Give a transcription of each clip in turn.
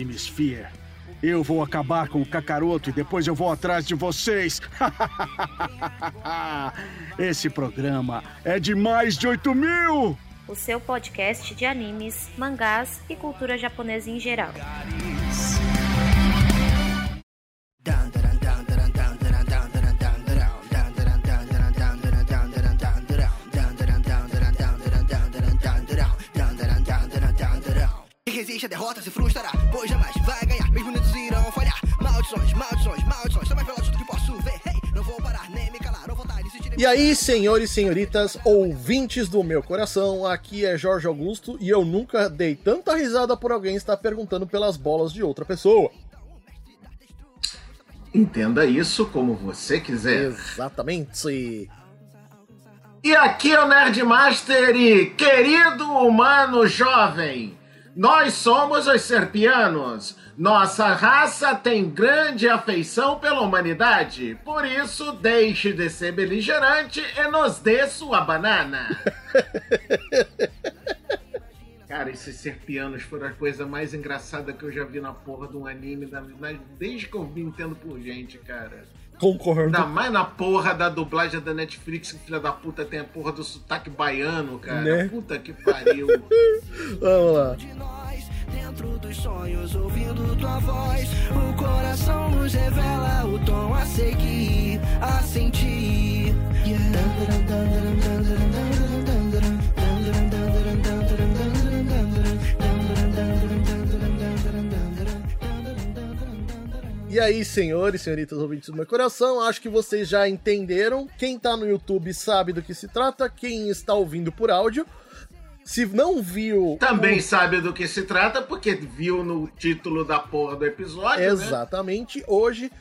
Anime Sphere. Eu vou acabar com o Kakaroto e depois eu vou atrás de vocês. Esse programa é de mais de 8.000! O seu podcast de animes, mangás e cultura japonesa em geral. Resiste a derrota, se frustrará, pois jamais vai ganhar. Mesmo unidos irão falhar. Maldições, maldições, maldições. Sou mais veloz do que posso ver. Hey, não vou parar, nem me calar, não vou estar insistir. E aí, senhores e senhoritas, ouvintes do meu coração, aqui é Jorge Augusto e eu nunca dei tanta risada por alguém estar perguntando pelas bolas de outra pessoa. Entenda isso como você quiser. Exatamente. E aqui é o Nerdmaster e, querido humano jovem, nós somos os Serpianos. Nossa raça tem grande afeição pela humanidade. Por isso, deixe de ser beligerante e nos dê sua banana. Cara, esses Serpianos foram a coisa mais engraçada que eu já vi na porra de um anime, desde que eu me entendo por gente, cara. Concordo. Ainda mais na porra da dublagem da Netflix, que filha da puta tem a porra do sotaque baiano, cara. Né? Puta que pariu. Vamos lá. De nós, dentro dos sonhos, ouvindo tua voz, o coração nos revela o tom a seguir, a sentir. E aí, senhores e senhoritas ouvintes do meu coração, acho que vocês já entenderam. Quem tá no YouTube sabe do que se trata, quem está ouvindo por áudio, se não viu... Também sabe do que se trata, porque viu no título da porra do episódio, Exatamente. Né? Hoje,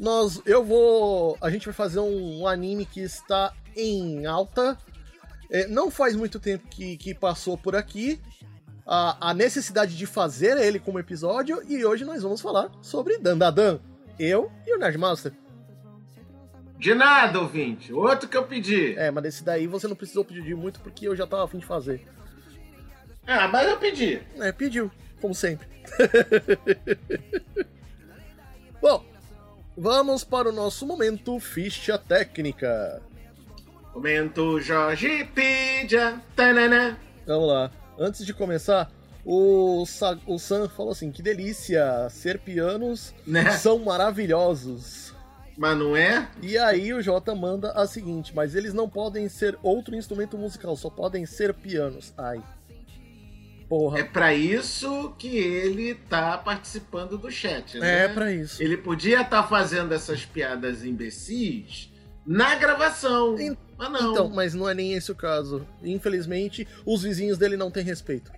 a gente vai fazer um anime que está em alta. Não faz muito tempo que passou por aqui. A necessidade de fazer ele como episódio, e hoje nós vamos falar sobre Dandadan. Eu e o Nerdmaster. De nada, ouvinte. Outro que eu pedi. Mas desse daí você não precisou pedir muito, porque eu já tava a fim de fazer. Ah, mas eu pedi. Pediu, como sempre. Bom, vamos para o nosso momento ficha técnica. Momento Jorgipedia. Tanana. Vamos lá. Antes de começar, o Sam falou assim, que delícia, Serpianos são maravilhosos. Mas não é? E aí o Jota manda a seguinte, mas eles não podem ser outro instrumento musical, só podem ser pianos. Ai. Porra. É pra isso que ele tá participando do chat, né? É pra isso. Ele podia estar fazendo essas piadas imbecis na gravação. Mas não. Então, mas não é nem esse o caso. Infelizmente, os vizinhos dele não têm respeito.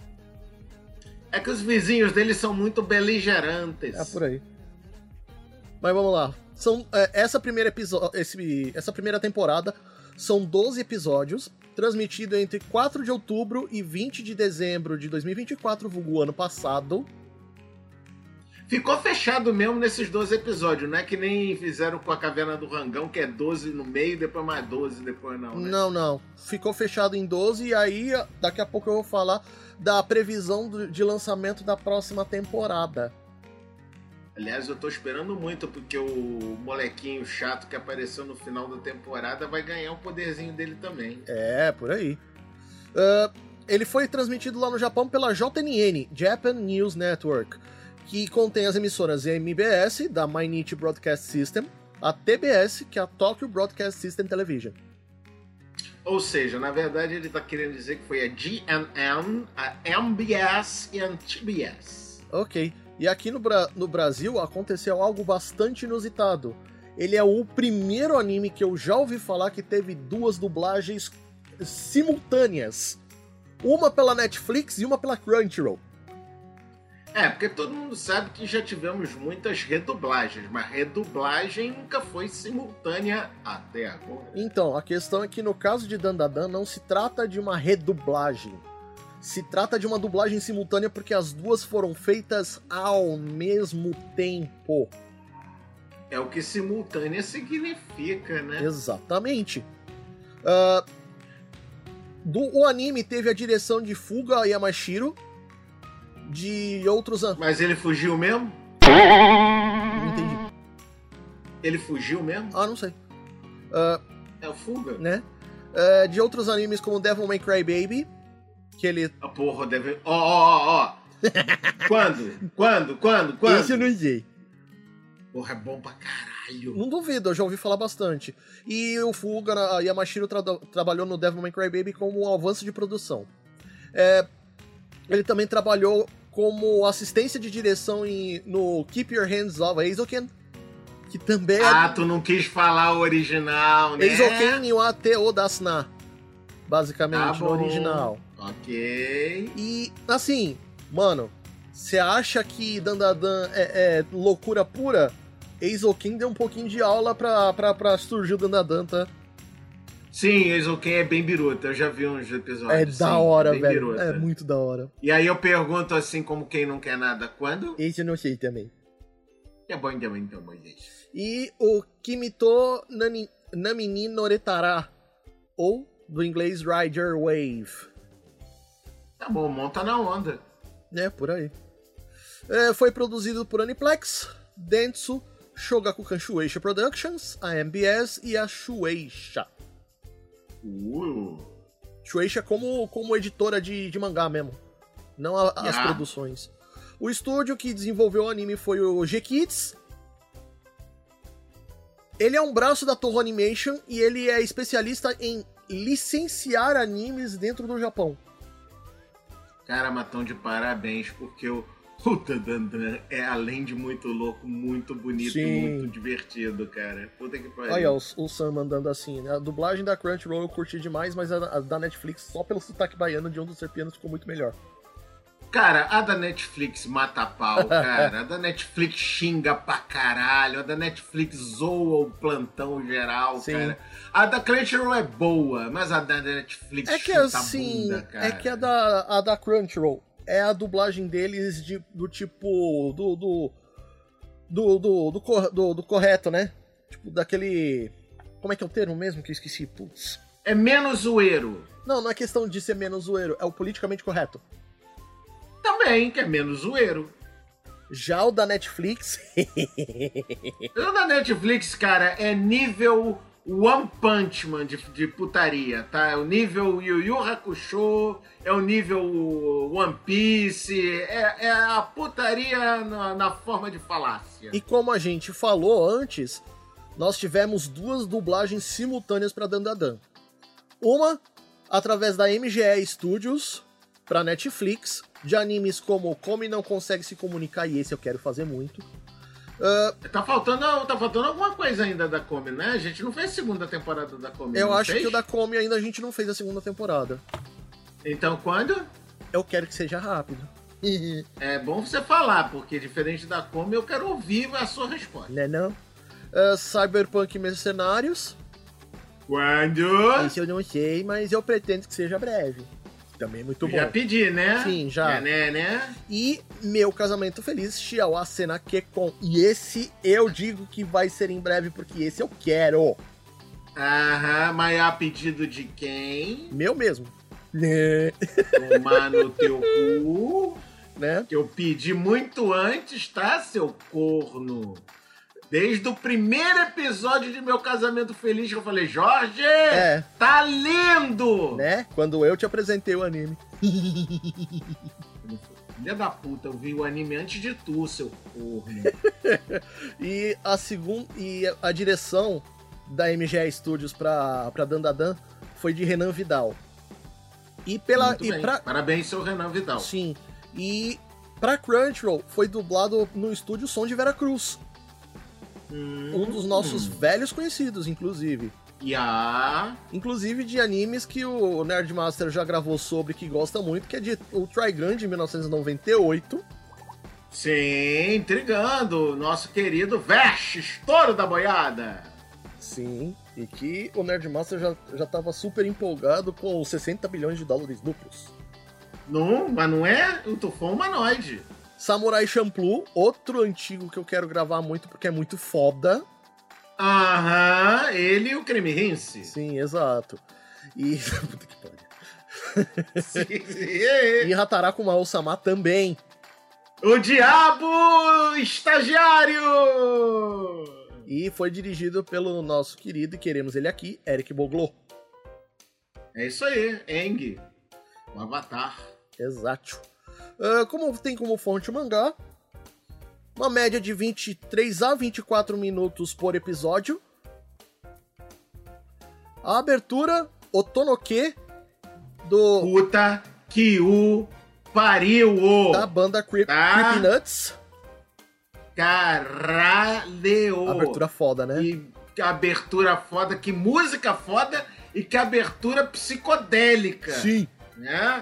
É que os vizinhos dele são muito beligerantes. É por aí. Mas vamos lá. Essa primeira temporada são 12 episódios, transmitido entre 4 de outubro e 20 de dezembro de 2024, vulgo ano passado. Ficou fechado mesmo nesses 12 episódios, não é que nem fizeram com a Caverna do Rangão, que é 12 no meio, depois mais 12, depois não, né? Não. Ficou fechado em 12 e aí daqui a pouco eu vou falar da previsão de lançamento da próxima temporada. Aliás, eu tô esperando muito, porque o molequinho chato que apareceu no final da temporada vai ganhar um poderzinho dele também. Por aí. Ele foi transmitido lá no Japão pela JNN, Japan News Network, que contém as emissoras MBS, da Mainichi Broadcast System, a TBS, que é a Tokyo Broadcast System Television. Ou seja, na verdade ele tá querendo dizer que foi a GNN, a MBS e a TBS. Ok. E aqui no Brasil aconteceu algo bastante inusitado. Ele é o primeiro anime que eu já ouvi falar que teve 2 dublagens simultâneas. Uma pela Netflix e uma pela Crunchyroll. Porque todo mundo sabe que já tivemos muitas redublagens, mas redublagem nunca foi simultânea até agora. Então, a questão é que no caso de Dandadan não se trata de uma redublagem. Se trata de uma dublagem simultânea porque as duas foram feitas ao mesmo tempo. É o que simultânea significa, né? Exatamente. O anime teve a direção de Fuga Yamashiro. De outros... Mas ele fugiu mesmo? Não entendi. Ele fugiu mesmo? Ah, não sei. É fuga? Né? De outros animes como Devil May Cry Baby, que ele... A porra, deve... Ó. Quando? Esse eu não sei. Porra, é bom pra caralho. Não duvido, eu já ouvi falar bastante. E o Fuga, a Yamashiro trabalhou no Devil May Cry Baby como um avanço de produção. Ele também trabalhou como assistência de direção no Keep Your Hands Off Eizouken, que também é... tu não quis falar o original, né? Eizouken e o Ateo Dasna, basicamente, no original. Ok. E, assim, mano, você acha que Dandadan é loucura pura? Eizouken deu um pouquinho de aula pra surgir o Dandadan, tá? Sim, Eizouken é bem biruta, eu já vi uns episódios. Da hora, bem velho. biruta. É muito da hora. E aí eu pergunto assim, como quem não quer nada, quando? Esse eu não sei também. É bom então, gente. E o Kimito Namini Noretara, ou do inglês Rider Wave. Tá bom, monta na onda. Por aí. Foi produzido por Aniplex, Dentsu, Shogakukan Shueisha Productions, a MBS e a Shueisha. Shueisha como editora de mangá mesmo, não as produções. O estúdio que desenvolveu o anime foi o G-Kids. Ele é um braço da Toho Animation e ele é especialista em licenciar animes dentro do Japão. Cara, Matão, de parabéns, porque o Dandadan é, além de muito louco, muito bonito, muito divertido, cara. Puta que pariu. Olha o Sam mandando assim, né? A dublagem da Crunchyroll eu curti demais, mas a da Netflix, só pelo sotaque baiano de um dos serpianos, ficou muito melhor. Cara, a da Netflix mata pau, cara. A da Netflix xinga pra caralho. A da Netflix zoa o plantão geral, cara. A da Crunchyroll é boa, mas a da Netflix chuta assim, a bunda, cara. É que a da Crunchyroll é a dublagem deles do tipo... Do correto, né? Tipo, daquele... Como é que é o termo mesmo que eu esqueci? Putz. É menos zoeiro. Não é questão de ser menos zoeiro. É o politicamente correto. Também, que é menos zoeiro. Já o da Netflix... O da Netflix, cara, é nível One Punch Man de putaria, tá? É o nível Yu Yu Hakusho, é o nível One Piece, é a putaria na forma de falácia. E como a gente falou antes, nós tivemos 2 dublagens simultâneas para Dandadan. Uma, através da MGE Studios, para Netflix, de animes como Come Não Consegue Se Comunicar, e esse eu quero fazer muito. Tá faltando alguma coisa ainda da Come, né? A gente não fez a segunda temporada da Come. Eu acho que o da Come ainda a gente não fez a segunda temporada. Então quando? Eu quero que seja rápido. É bom você falar, porque diferente da Come, eu quero ouvir a sua resposta. Não? Cyberpunk Mercenários. Quando? Esse eu não sei, mas eu pretendo que seja breve. Também é muito bom. Já pedi, né? Sim, já. Né? E Meu Casamento Feliz, Shiawa Senakekon. E esse eu digo que vai ser em breve, porque esse eu quero. Aham, mas a pedido de quem? Meu mesmo. Tomar no teu cu. Né? Que eu pedi muito antes, tá, seu corno? Desde o primeiro episódio de Meu Casamento Feliz que eu falei, Jorge, tá lindo! Né? Quando eu te apresentei o anime. Filha da puta, eu vi o anime antes de tu, seu corno. E a direção da MGE Studios pra Dandadan foi de Renan Vidal. Parabéns, seu Renan Vidal. Sim. E pra Crunchyroll foi dublado no estúdio Som de Veracruz. Um dos nossos velhos conhecidos, inclusive. Inclusive de animes que o Nerdmaster já gravou sobre, que gosta muito, que é de o Trigun de 1998. Sim, intrigando. Nosso querido Vash, estouro da boiada. Sim, e que o Nerdmaster já tava super empolgado com os 60 bilhões de dólares duplos. Não, mas não é o Tufão Humanoide. Samurai Champloo, outro antigo que eu quero gravar muito porque é muito foda. Aham, ele e o Creme Rinse. Sim, exato. E... Puta que pariu. Sim. E Hataraku Mao-sama também. O Diabo Estagiário! E foi dirigido pelo nosso querido, e queremos ele aqui, Eric Boglio. É isso aí, Aang, o Avatar. Exato. Como tem como fonte o mangá, uma média de 23 a 24 minutos por episódio. A abertura, Otonoke, do... Puta que o pariu! Da banda Creepy Nuts. Caralho! Abertura foda, né? E que abertura foda, que música foda e que abertura psicodélica. Sim. Né?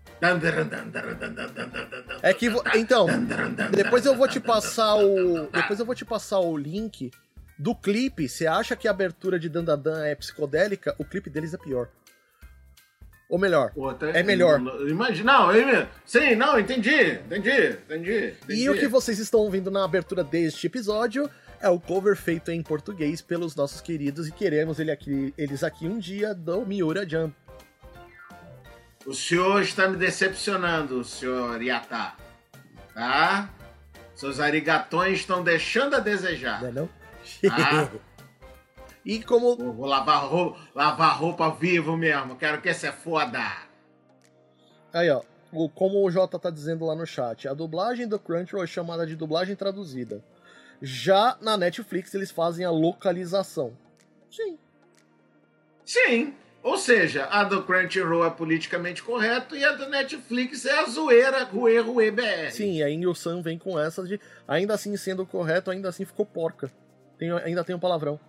É que então, depois eu vou te passar o link do clipe. Você acha que a abertura de Dandadan é psicodélica? O clipe deles é pior. Ou melhor, é melhor. Imagina, sim, não, entendi. E o que vocês estão ouvindo na abertura deste episódio é o cover feito em português pelos nossos queridos e queremos eles aqui um dia do Miura-Jump. O senhor está me decepcionando, senhor Yata. Tá? Seus arigatões estão deixando a desejar. Não é não? Tá? E como... Vou lavar roupa vivo mesmo. Quero que esse é foda. Aí, ó. Como o Jota tá dizendo lá no chat, a dublagem do Crunchyroll é chamada de dublagem traduzida. Já na Netflix eles fazem a localização. Sim. Ou seja, a do Crunchyroll é politicamente correto e a do Netflix é a zoeira Ruê BR. Sim, a Ingyo-san vem com essa de... Ainda assim sendo correto, ainda assim ficou porca. Ainda tem um palavrão.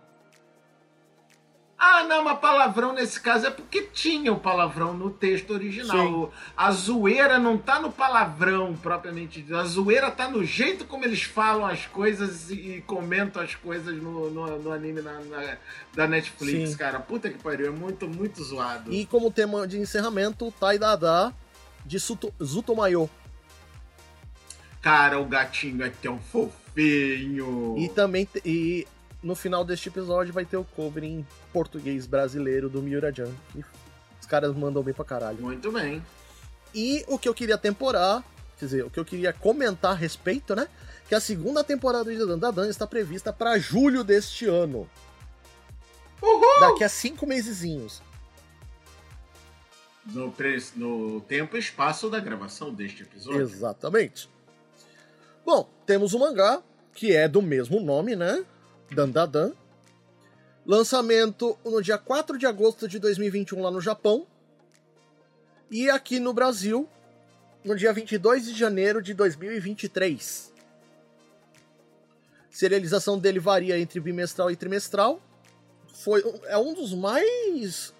Ah, não, mas palavrão nesse caso é porque tinha o palavrão no texto original. Sim. A zoeira não tá no palavrão propriamente dito. A zoeira tá no jeito como eles falam as coisas e comentam as coisas no anime da Netflix, Sim. cara. Puta que pariu, é muito, muito zoado. E como tema de encerramento, o Taidada de Zutomayo. Cara, o gatinho é tão fofinho. E também... No final deste episódio vai ter o cover em português brasileiro do Miura-Jump. Os caras mandam bem pra caralho. Muito bem. E o que eu queria o que eu queria comentar a respeito, né? Que a segunda temporada de Dandadan está prevista para julho deste ano. Uhul! Daqui a 5 mesezinhos. No tempo e espaço da gravação deste episódio. Exatamente. Bom, temos o mangá, que é do mesmo nome, né? Dandadan. Lançamento no dia 4 de agosto de 2021 lá no Japão. E aqui no Brasil, no dia 22 de janeiro de 2023. Serialização dele varia entre bimestral e trimestral. É um dos mais...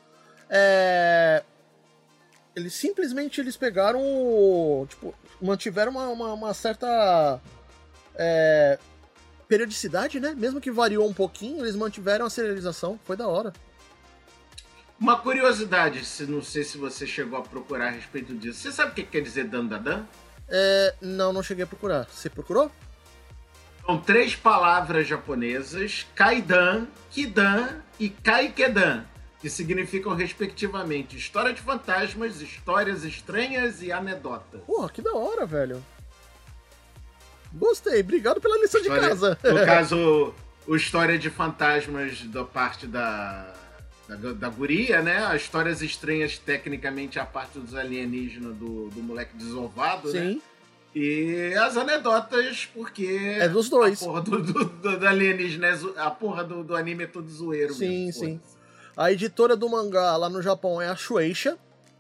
Eles pegaram... Tipo, mantiveram uma certa... periodicidade, né? Mesmo que variou um pouquinho, eles mantiveram a serialização. Foi da hora. Uma curiosidade, não sei se você chegou a procurar a respeito disso. Você sabe o que quer dizer Dandadan? Não cheguei a procurar. Você procurou? São 3 palavras japonesas, Kaidan, Kidan e Kaikedan, que significam respectivamente história de fantasmas, histórias estranhas e anedota. Porra, que da hora, velho. Gostei, obrigado pela lição de casa. No caso, o História de Fantasmas da parte da guria, né? As histórias estranhas, tecnicamente, a parte dos alienígenas do moleque desovado, Sim. Né? E as anedotas, porque... É dos dois. A porra do alienígena, a porra do anime é todo zoeiro sim, mesmo. Sim. A editora do mangá lá no Japão é a Shueisha.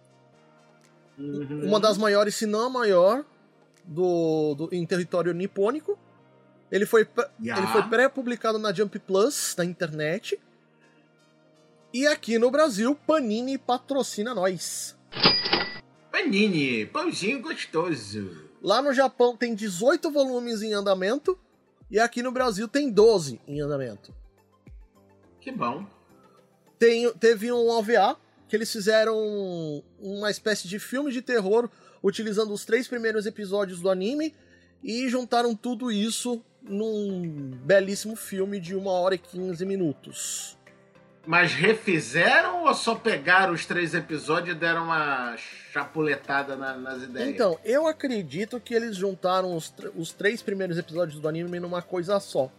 Uhum. Uma das maiores, se não a maior, em território nipônico. Ele foi pré-publicado na Jump Plus, na internet. E aqui no Brasil, Panini patrocina nós. Panini, pãozinho gostoso. Lá no Japão tem 18 volumes em andamento. E aqui no Brasil tem 12 em andamento. Que bom. Teve um OVA, que eles fizeram uma espécie de filme de terror utilizando os 3 primeiros episódios do anime e juntaram tudo isso num belíssimo filme de 1 hora e 15 minutos. Mas refizeram ou só pegaram os 3 episódios e deram uma chapuletada nas ideias? Então, eu acredito que eles juntaram os 3 primeiros episódios do anime numa coisa só.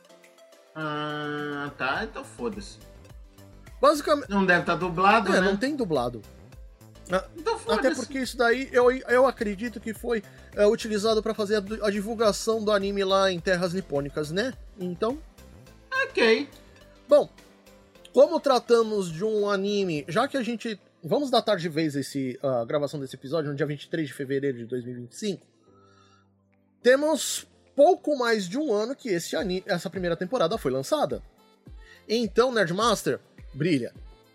Ah, tá. Então foda-se. Basicamente... Não deve estar dublado, né? Não tem dublado. Então foda-se. Até porque isso daí, eu acredito que foi utilizado pra fazer a divulgação do anime lá em terras nipônicas, né? Então... Ok. Bom, como tratamos de um anime, já que a gente... Vamos datar de vez a gravação desse episódio no dia 23 de fevereiro de 2025. Temos pouco mais de um ano que essa primeira temporada foi lançada. Então, Nerdmaster, brilha.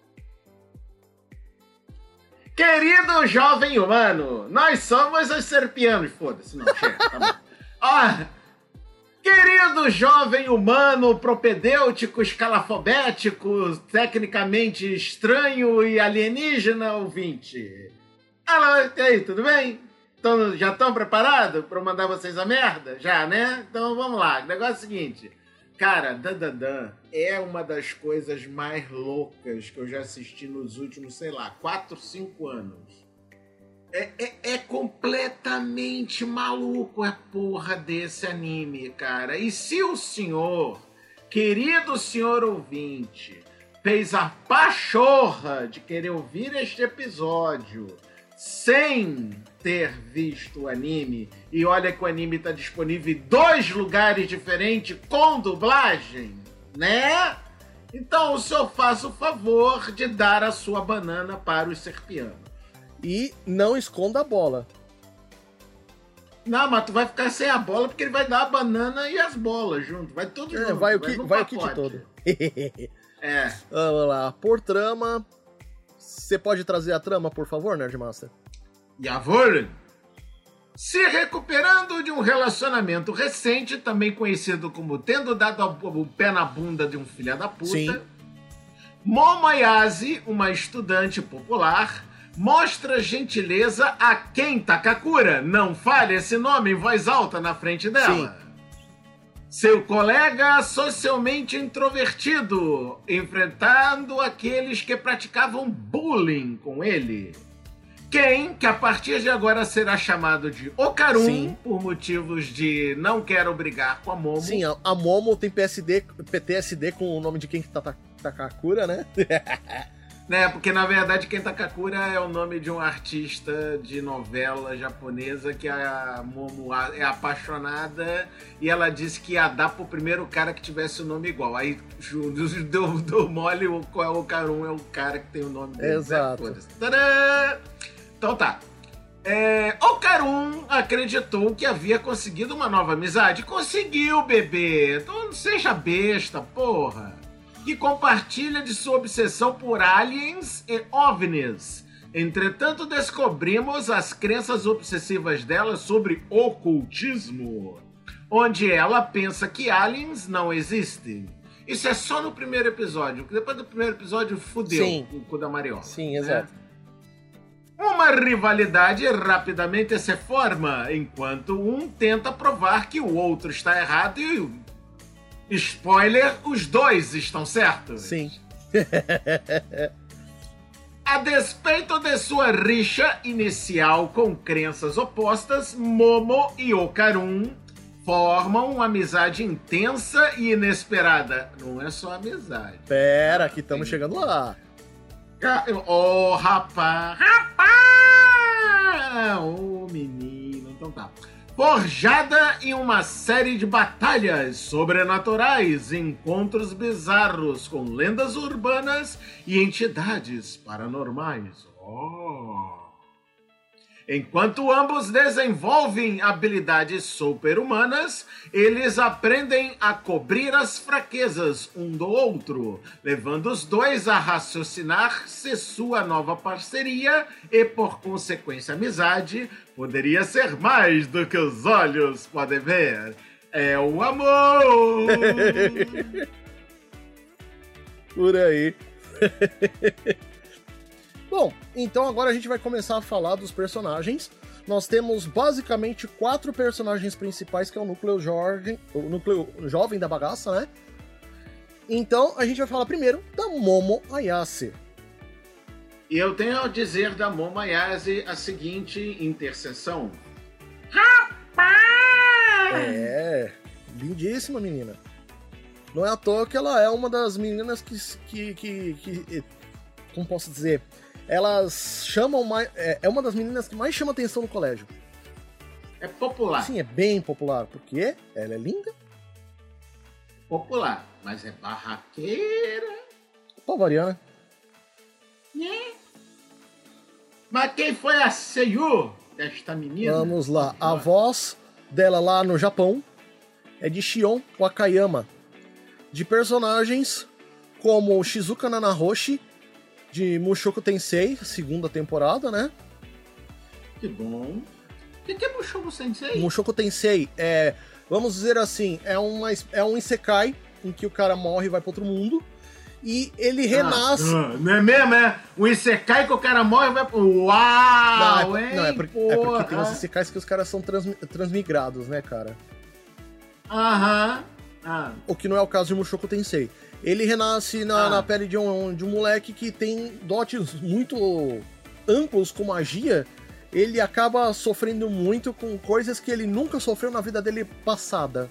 Querido jovem humano, nós somos os serpianos. Foda-se, não, chega, tá bom. Querido jovem humano, propedêutico, escalafobético, tecnicamente estranho e alienígena ouvinte. Alô, e aí, tudo bem? Já estão preparados para mandar vocês a merda? Já, né? Então vamos lá. O negócio é o seguinte. Cara, Dandadan é uma das coisas mais loucas que eu já assisti nos últimos, 4, 5 anos. É completamente maluco a porra desse anime, cara. E se o senhor, querido senhor ouvinte, fez a pachorra de querer ouvir este episódio sem ter visto o anime, e olha que o anime tá disponível em 2 lugares diferentes com dublagem, né? Então o senhor faça o favor de dar a sua banana para os serpianos. E não esconda a bola. Não, mas tu vai ficar sem a bola porque ele vai dar a banana e as bolas junto. Vai tudo junto. Vai o kit todo. Vamos lá. Por trama, você pode trazer a trama, por favor, Nerdmaster? Jawohl! Se recuperando de um relacionamento recente, também conhecido como tendo dado o pé na bunda de um filho da puta, sim, Momo Ayase, uma estudante popular, mostra gentileza a Ken Takakura. Não fale esse nome em voz alta na frente dela. Sim. Seu colega socialmente introvertido, enfrentando aqueles que praticavam bullying com ele. Ken, que a partir de agora será chamado de Okarun, sim, por motivos de não quero brigar com a Momo. Sim, a Momo tem PTSD com o nome de Ken Takakura, né? Né, porque na verdade Ken Takakura é o nome de um artista de novela japonesa que a Momo é apaixonada e ela disse que ia dar pro primeiro cara que tivesse o nome igual. Aí deu mole, o Okarun é o cara que tem o nome dele. Exato. Né? Então tá. Okarun acreditou que havia conseguido uma nova amizade. Conseguiu, bebê. Então não seja besta, porra. Que compartilha de sua obsessão por aliens e OVNIs. Entretanto, descobrimos as crenças obsessivas dela sobre ocultismo, onde ela pensa que aliens não existem. Isso é só no primeiro episódio, depois do primeiro episódio fudeu o cu da Mariola. Sim, exato. Uma rivalidade rapidamente se forma, enquanto um tenta provar que o outro está errado e... spoiler, os dois estão certos. Sim. A despeito de sua rixa inicial com crenças opostas, Momo e Okarun formam uma amizade intensa e inesperada. Não é só amizade. Pera, que estamos chegando lá. Oh, rapaz! Oh, menino. Então tá. Forjada em uma série de batalhas sobrenaturais, encontros bizarros com lendas urbanas e entidades paranormais. Enquanto ambos desenvolvem habilidades super-humanas, eles aprendem a cobrir as fraquezas um do outro, levando os dois a raciocinar se sua nova parceria e, por consequência, amizade, poderia ser mais do que os olhos podem ver. É o amor! Por aí. Bom, então agora a gente vai começar a falar dos personagens. Nós temos basicamente 4 personagens principais, que é o núcleo jovem da bagaça, né? Então, a gente vai falar primeiro da Momo Ayase. E eu tenho a dizer da Momo Ayase a seguinte interseção. É, lindíssima menina. Não é à toa que ela é uma das meninas que como posso dizer, elas chamam mais, é uma das meninas que mais chama atenção no colégio. É popular. Sim, é bem popular, porque ela é linda. Popular, mas é barraqueira. Pra variar, né? Mas quem foi a Seiyu desta menina? Vamos lá, a voz dela lá no Japão é de Shion Wakayama, de personagens como Shizuka Nanahoshi, de Mushoku Tensei, segunda temporada, né? Que bom. O que é Mushoku Tensei? Mushoku Tensei é, vamos dizer assim, é um isekai em que o cara morre e vai para outro mundo e ele renasce. Não é mesmo? É um isekai que o cara morre e vai pro... Uau! Não, é porque tem uns isekais que os caras são transmigrados, né, cara? Aham. O que não é o caso de Mushoku Tensei. Ele renasce na pele de um moleque que tem dotes muito amplos com magia. Ele acaba sofrendo muito com coisas que ele nunca sofreu na vida dele passada.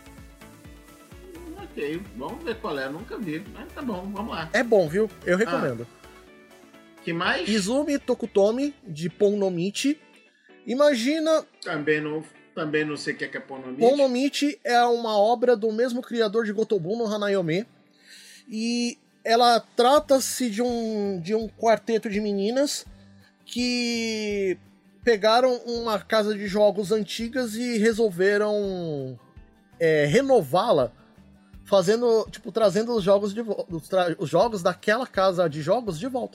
Ok, vamos ver qual é. Eu nunca vi, mas tá bom, vamos lá. É bom, viu? Eu recomendo. Que mais? Izumi Tokutomi, de Ponnomichi. Imagina... Também não sei o que é Ponnomichi. Ponnomichi é uma obra do mesmo criador de Gotobun no Hanayome. E ela trata-se de um quarteto de meninas que pegaram uma casa de jogos antigas e resolveram renová-la, fazendo, tipo, trazendo os jogos os jogos daquela casa de jogos de volta.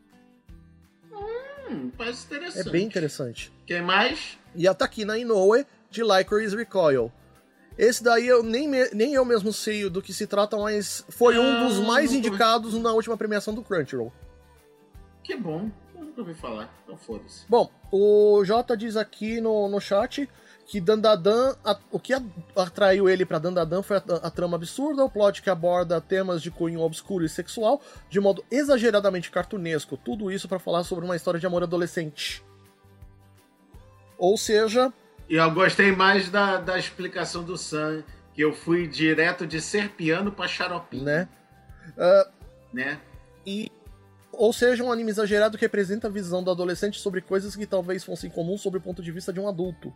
Parece interessante. É bem interessante. Quem mais? E a Takina Inoue, de Lycoris Recoil. Esse daí eu nem eu mesmo sei do que se trata, mas foi um dos mais indicados na última premiação do Crunchyroll. Que bom, eu nunca ouvi falar, então foda-se. Bom, o Jota diz aqui no chat que Dandadan, o que atraiu ele pra Dandadan foi a trama absurda, o plot que aborda temas de cunho obscuro e sexual, de modo exageradamente cartunesco, tudo isso pra falar sobre uma história de amor adolescente. Ou seja... E eu gostei mais da explicação do Sam, que eu fui direto de ser piano pra xaropinho. Né? Né? Ou seja, um anime exagerado que representa a visão do adolescente sobre coisas que talvez fossem comuns sob o ponto de vista de um adulto.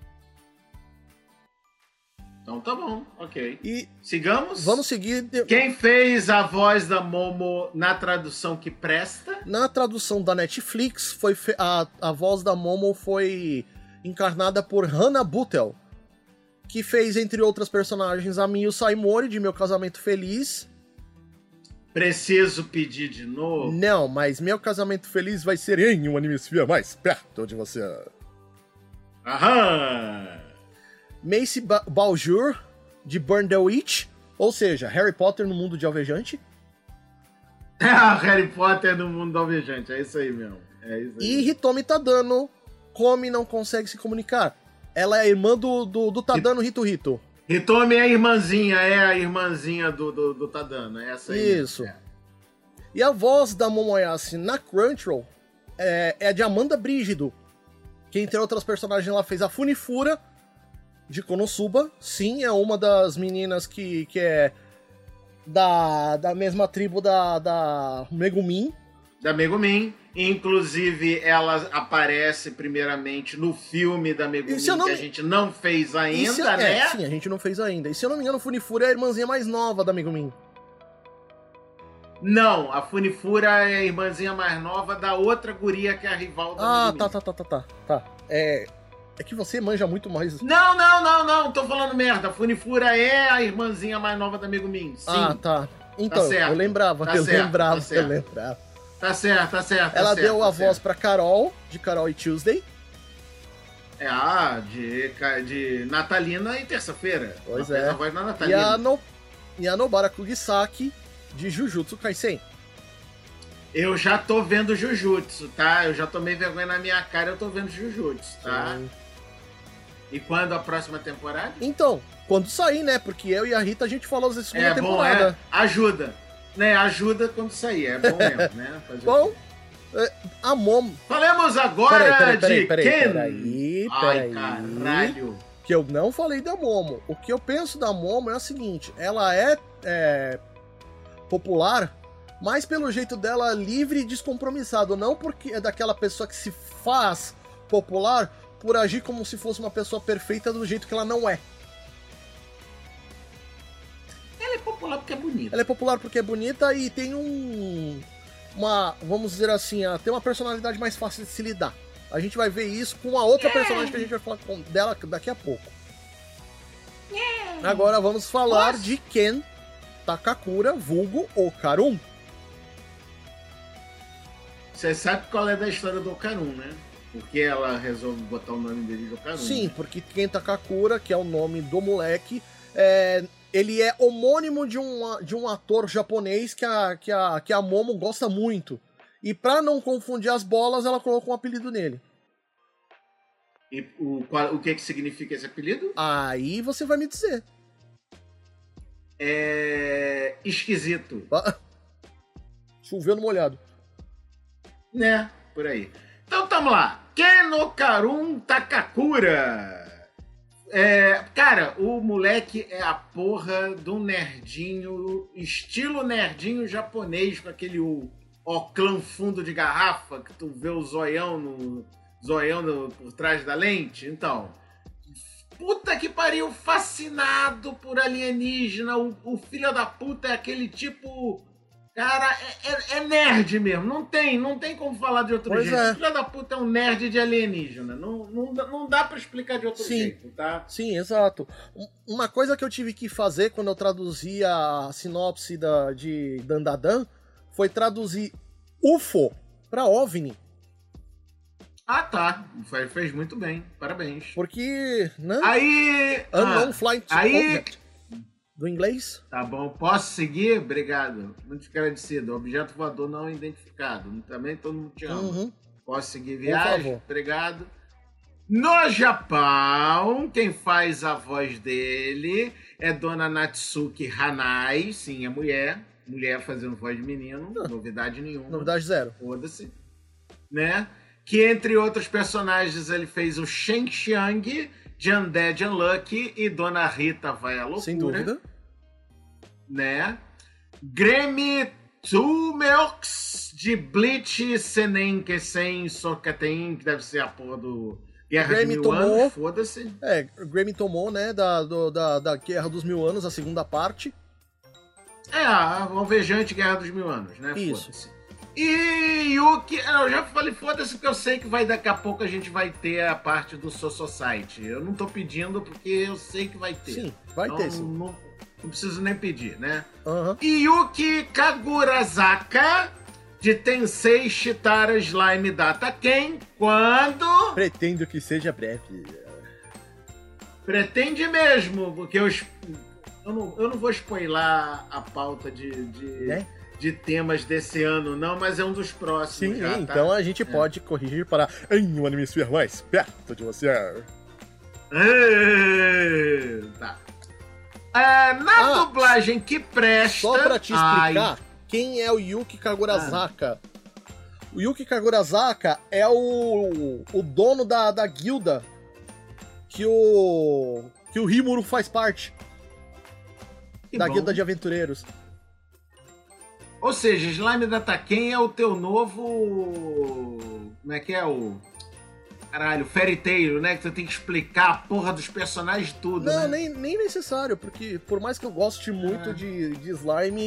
Então tá bom, ok. E sigamos? Vamos seguir. Quem fez a voz da Momo na tradução que presta? Na tradução da Netflix, a voz da Momo foi encarnada por Hannah Buttel, que fez, entre outras personagens, a Miyu Saimori, de Meu Casamento Feliz. Preciso pedir de novo? Não, mas Meu Casamento Feliz vai ser em um Animesphere mais perto de você. Aham! Macy Baljur, de Burn the Witch, ou seja, Harry Potter no mundo de Alvejante. Harry Potter no mundo do Alvejante, é isso aí mesmo. É isso aí. E Hitomi Tadano, Come Não Consegue Se Comunicar. Ela é a irmã do Tadano Hito. Hitomi é a irmãzinha do Tadano, é essa aí. Isso. E a voz da Momoyase na Crunchyroll é de Amanda Brígido, que entre outras personagens ela fez a Funifura, de Konosuba. Sim, é uma das meninas que é da mesma tribo da Megumin. Da Megumin. Inclusive, ela aparece primeiramente no filme da Megumin, que a gente não fez ainda, né? Sim, a gente não fez ainda. E se eu não me engano, Funifura é a irmãzinha mais nova da Megumin. Não, a Funifura é a irmãzinha mais nova da outra guria que é a rival da Megumin. Tá. É que você manja muito mais. Não, tô falando merda. A Funifura é a irmãzinha mais nova da Megumin. Sim. Ah, tá. Então, tá eu lembrava. Tá certo. Ela deu a voz pra Carol, de Carol e Tuesday. De Natalina e Terça-feira. Pois Ela fez a voz da Natalina. E a Nobara Kugisaki, de Jujutsu Kaisen. Eu já tô vendo Jujutsu, tá? Eu já tomei vergonha na minha cara, eu tô vendo Jujutsu, tá? Sim. E quando a próxima temporada? Então, quando sair, né? Porque eu e a Rita, a gente falou da segunda temporada. Bom, ajuda. Né? Ajuda quando sair, é bom mesmo, né? Bom, a Momo... Falemos agora de Ken. Peraí. Ai, caralho. Que eu não falei da Momo. O que eu penso da Momo é o seguinte, ela é popular, mas pelo jeito dela livre e descompromissado, não porque é daquela pessoa que se faz popular por agir como se fosse uma pessoa perfeita do jeito que ela não é. Ela é popular porque é bonita. Ela é popular porque é bonita e tem vamos dizer assim, tem uma personalidade mais fácil de se lidar. A gente vai ver isso com a outra personagem que a gente vai falar dela daqui a pouco. Agora vamos falar de Ken Takakura, vulgo Okarun. Você sabe qual é da história do Okarun, né? Porque ela resolve botar o nome dele de Okarun. Sim, porque Ken Takakura, que é o nome do moleque, ele é homônimo de um ator japonês que a Momo gosta muito. E pra não confundir as bolas, ela colocou um apelido nele. E o que significa esse apelido? Aí você vai me dizer. É... esquisito. Choveu no molhado. Né, por aí. Então tamo lá. Ken Okarun Takakura. Cara, o moleque é a porra de um nerdinho, estilo nerdinho japonês, com aquele óculos fundo de garrafa, que tu vê o zoião por trás da lente. Então, puta que pariu, fascinado por alienígena. O filho da puta é aquele tipo... Cara, é nerd mesmo. Não tem como falar de outro jeito. O filho da puta é um nerd de alienígena. Não dá pra explicar de outro jeito, tá? Sim, exato. Uma coisa que eu tive que fazer quando eu traduzi a sinopse de Dandadan foi traduzir UFO pra OVNI. Ah, tá. Fez muito bem. Parabéns. Porque, né? Aí... Unknown Flight Object. Do inglês? Tá bom. Posso seguir? Obrigado. Muito agradecido. Objeto voador não identificado. Também todo mundo te ama. Uhum. Posso seguir viagem? Obrigado. No Japão, quem faz a voz dele é Dona Natsuki Hanai. Sim, é mulher. Mulher fazendo voz de menino. Novidade nenhuma. Novidade zero. Foda-se. Né? Que, entre outros personagens, ele fez o Shen Xiang de Undead Unlucky e Dona Rita vai à loucura. Sem dúvida. Né? Grêmio Tumeux de Bleach Senenkesen Sokaten, que deve ser a porra do Guerra de Mil Anos, foda-se. O Grammy tomou, né, da Guerra dos Mil Anos, a segunda parte. A alvejante Guerra dos Mil Anos, né? Isso. Foda-se. E Yuki, eu já falei, foda-se, porque eu sei que daqui a pouco a gente vai ter a parte do Soul Society. Eu não tô pedindo porque eu sei que vai ter. Sim, vai ter sim. Não preciso nem pedir, né? Uhum. Yuki Kagurazaka, de Tensei Shitara Slime Data Ken, quando... Pretendo que seja breve. Pretende mesmo, porque eu não vou spoiler a pauta de temas desse ano, não, mas é um dos próximos. Sim, já, então tá? a gente pode corrigir para em um anime ser mais perto de você. Tá. Na dublagem que presta... Só pra te explicar, quem é o Yuki Kagurazaka? O Yuki Kagurazaka é o dono da guilda que o Rimuru faz parte. Guilda de aventureiros. Ou seja, Slime Data Ken é o teu novo... Como é que é o... Caralho, Fairy Tail, né? Que tu tem que explicar a porra dos personagens tudo, não, né? nem necessário, porque por mais que eu goste muito de Slime,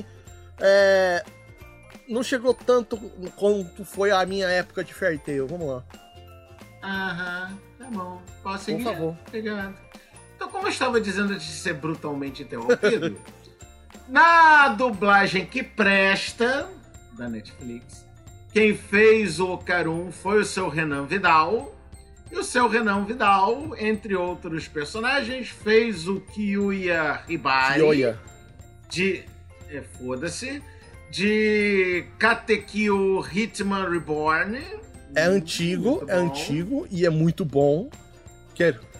não chegou tanto quanto foi a minha época de Fairy Tail. Vamos lá. Aham, tá bom. Posso seguir? Por favor. Obrigado. Então, como eu estava dizendo antes de ser brutalmente interrompido... Na dublagem que presta, da Netflix, quem fez o Okarun foi o seu Renan Vidal. E o seu Renan Vidal, entre outros personagens, fez o Kiyoya Hibari. Foda-se. De Katekyo Hitman Reborn. É antigo e é muito bom.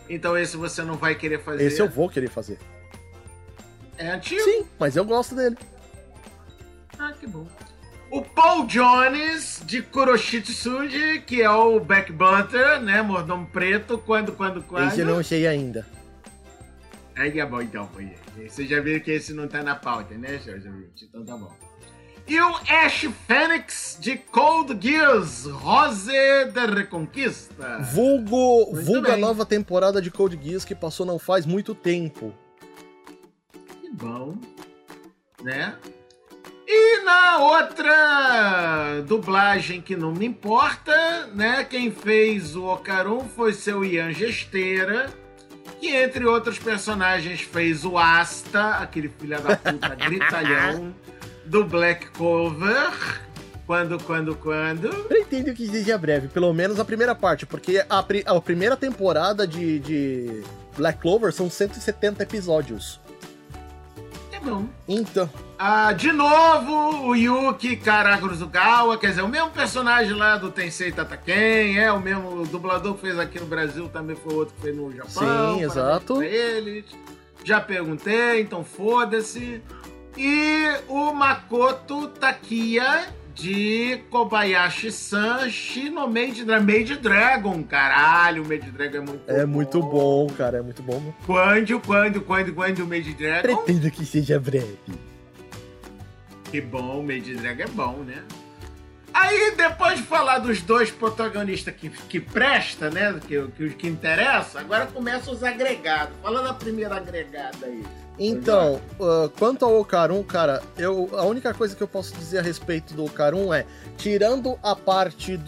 Então esse você não vai querer fazer? Esse eu vou querer fazer. É antigo? Sim, mas eu gosto dele. Ah, que bom. O Paul Jones, de Kuroshitsuji, que é o Back Butter, né? Mordomo preto, quando? Esse eu não achei ainda. Aí é bom, então. Você já viu que esse não tá na pauta, né, Jorge? Então tá bom. E o Ash Fênix, de Cold Geass, Rose da Reconquista. Vulga a nova temporada de Cold Geass, que passou não faz muito tempo. Que bom, né? E na outra dublagem que não me importa, né? Quem fez o Okarun foi seu Ian Gesteira, que entre outros personagens fez o Asta, aquele filho da puta gritalhão do Black Clover. Quando? Pretendo que seja breve, pelo menos a primeira parte, porque a primeira temporada de Black Clover são 170 episódios. É bom. Então. De novo, o Yuki Karakuruzugawa, quer dizer, o mesmo personagem lá do Tensei Tataken, o mesmo dublador que fez aqui no Brasil, também foi outro que fez no Japão. Sim, exato. Eles. Já perguntei, então foda-se. E o Makoto Takiya, de Kobayashi-san, Shino Maid Dragon. Caralho, o Maid Dragon é muito bom. É muito bom, cara, é muito bom. Quando o Maid Dragon? Pretendo que seja breve. Que bom, o Maid Dragon é bom, né? Aí, depois de falar dos dois protagonistas que presta, né? Que interessa, agora começam os agregados. Fala da primeira agregada aí. Então, quanto ao Okarun, cara, a única coisa que eu posso dizer a respeito do Okarun é, tirando a parte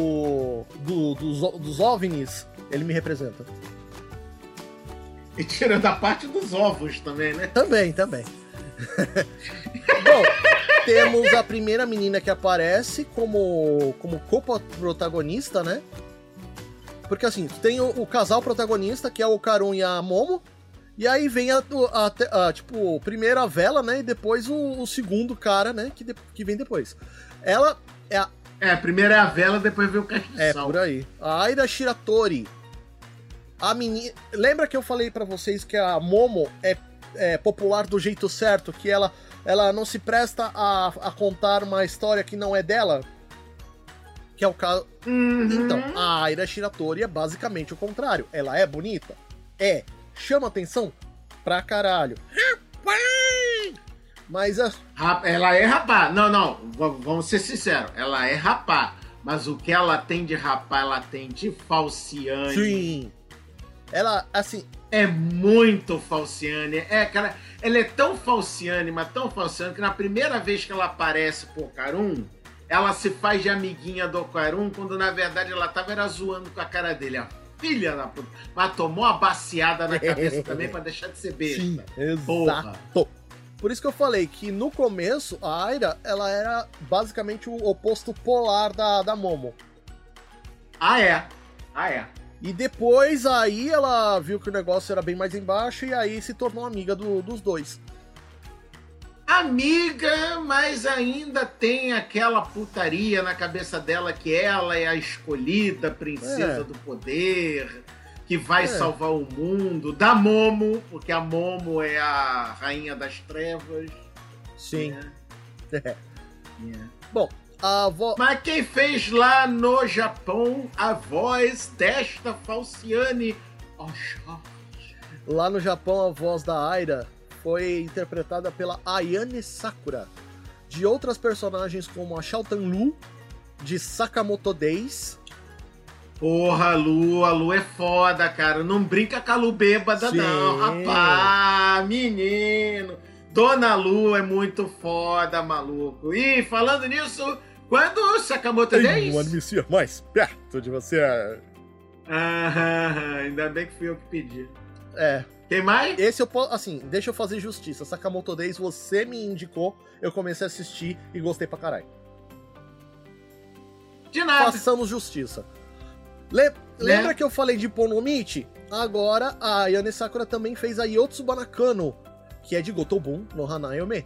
dos OVNIs, ele me representa. E tirando a parte dos ovos também, né? Também. Bom, temos a primeira menina que aparece como co-protagonista, né? Porque assim, tem o casal protagonista, que é o Okarun e a Momo, e aí vem tipo, primeiro a Vela, né? E depois o segundo cara, né? Que vem depois. Ela é primeiro é a Vela, depois vem o Castiçal. É, por aí. A Aira Shiratori. A menina... Lembra que eu falei pra vocês que a Momo é popular do jeito certo? Que ela não se presta a contar uma história que não é dela? Que é o caso... Uhum. Então, a Aira Shiratori é basicamente o contrário. Ela é bonita? É. Chama atenção? Pra caralho. Mas ela é rapá. Não. Vamos ser sinceros. Ela é rapá. Mas o que ela tem de rapá, ela tem de falciane. Sim. Ela, assim... É muito falciane. Cara, ela é tão falciane, mas tão falciane, que na primeira vez que ela aparece pro Okarun, ela se faz de amiguinha do Okarun, quando na verdade ela tava zoando com a cara dele. Filha da puta. Mas tomou uma baciada na cabeça também pra deixar de ser besta. Sim, exato. Porra. Por isso que eu falei que no começo a Aira, ela era basicamente o oposto polar da Momo. Ah, é. E depois aí ela viu que o negócio era bem mais embaixo e aí se tornou amiga dos dois. Amiga, mas ainda tem aquela putaria na cabeça dela que ela é a escolhida princesa do poder, que vai salvar o mundo, da Momo, porque a Momo é a rainha das trevas. Sim. Bom, mas quem fez lá no Japão a voz desta falciane? Lá no Japão a voz da Aira foi interpretada pela Ayane Sakura. De outras personagens como a Xiaotan Lu, de Sakamoto Days. Porra, a Lu é foda, cara. Não brinca com a Lu bêbada, não, rapaz, menino. Dona Lu é muito foda, maluco. E falando nisso, quando o Sakamoto Days... Um anime mais perto de você. Ainda bem que fui eu que pedi. É. Tem mais? Esse eu posso, assim, deixa eu fazer justiça. Sakamoto Days, você me indicou, eu comecei a assistir e gostei pra caralho. De nada. Façamos justiça. Lembra que eu falei de Ponomichi? Agora a Ayane Sakura também fez a Yotsu Banakano, que é de Gotobun no Hanayome.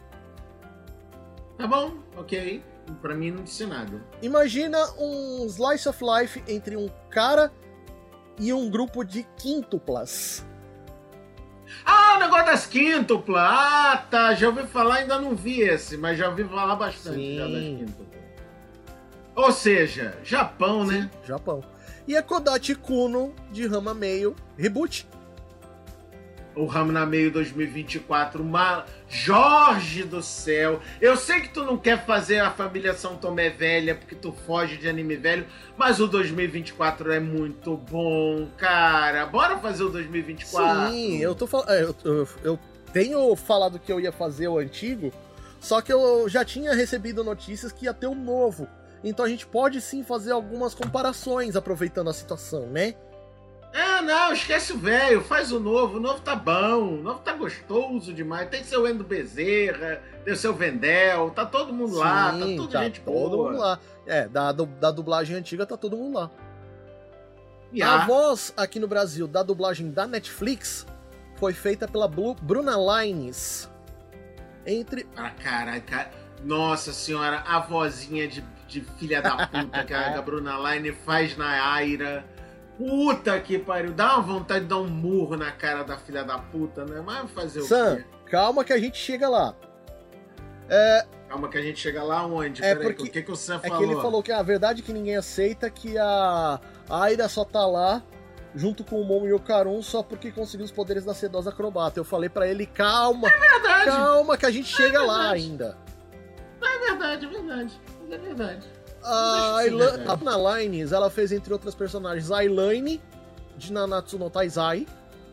Tá bom, ok. Pra mim não disse nada. Imagina um slice of life entre um cara e um grupo de quíntuplas. Ah, o negócio das quíntuplas. Ah, tá. Já ouvi falar, ainda não vi esse, mas já ouvi falar bastante já das quíntuplas. Ou seja, Japão, né? Japão. E a Kodachi Kuno de Rama Meio Reboot. O Rama Meio 2024, Jorge do céu. Eu sei que tu não quer fazer a família São Tomé velha porque tu foge de anime velho, mas o 2024 é muito bom, cara. Bora fazer o 2024. Sim, eu tenho falado que eu ia fazer o antigo, só que eu já tinha recebido notícias que ia ter o novo. Então a gente pode sim fazer algumas comparações aproveitando a situação, né? Não, esquece o velho, faz o novo tá bom, o novo tá gostoso demais, tem seu Endo Bezerra, tem o seu Vendel, tá todo mundo lá, tá tudo gente boa. Todo mundo lá. Da dublagem antiga tá todo mundo lá. A voz aqui no Brasil da dublagem da Netflix foi feita pela Bruna Lines. Caralho, cara. Nossa senhora, a vozinha de filha da puta que a Bruna Line faz na Aira. Puta que pariu. Dá uma vontade de dar um murro na cara da filha da puta, né? Mas fazer o quê? Calma que a gente chega lá. Calma que a gente chega lá onde? Peraí, o que o Sam falou? É que ele falou que a verdade é que ninguém aceita que a Aira só tá lá junto com o Momo e o Karun só porque conseguiu os poderes da sedosa acrobata. Eu falei pra ele, calma. É verdade. Calma que a gente chega lá ainda. É verdade. É verdade. A Bruna Lines, ela fez, entre outras personagens, a Elaine, de Nanatsu no Taizai.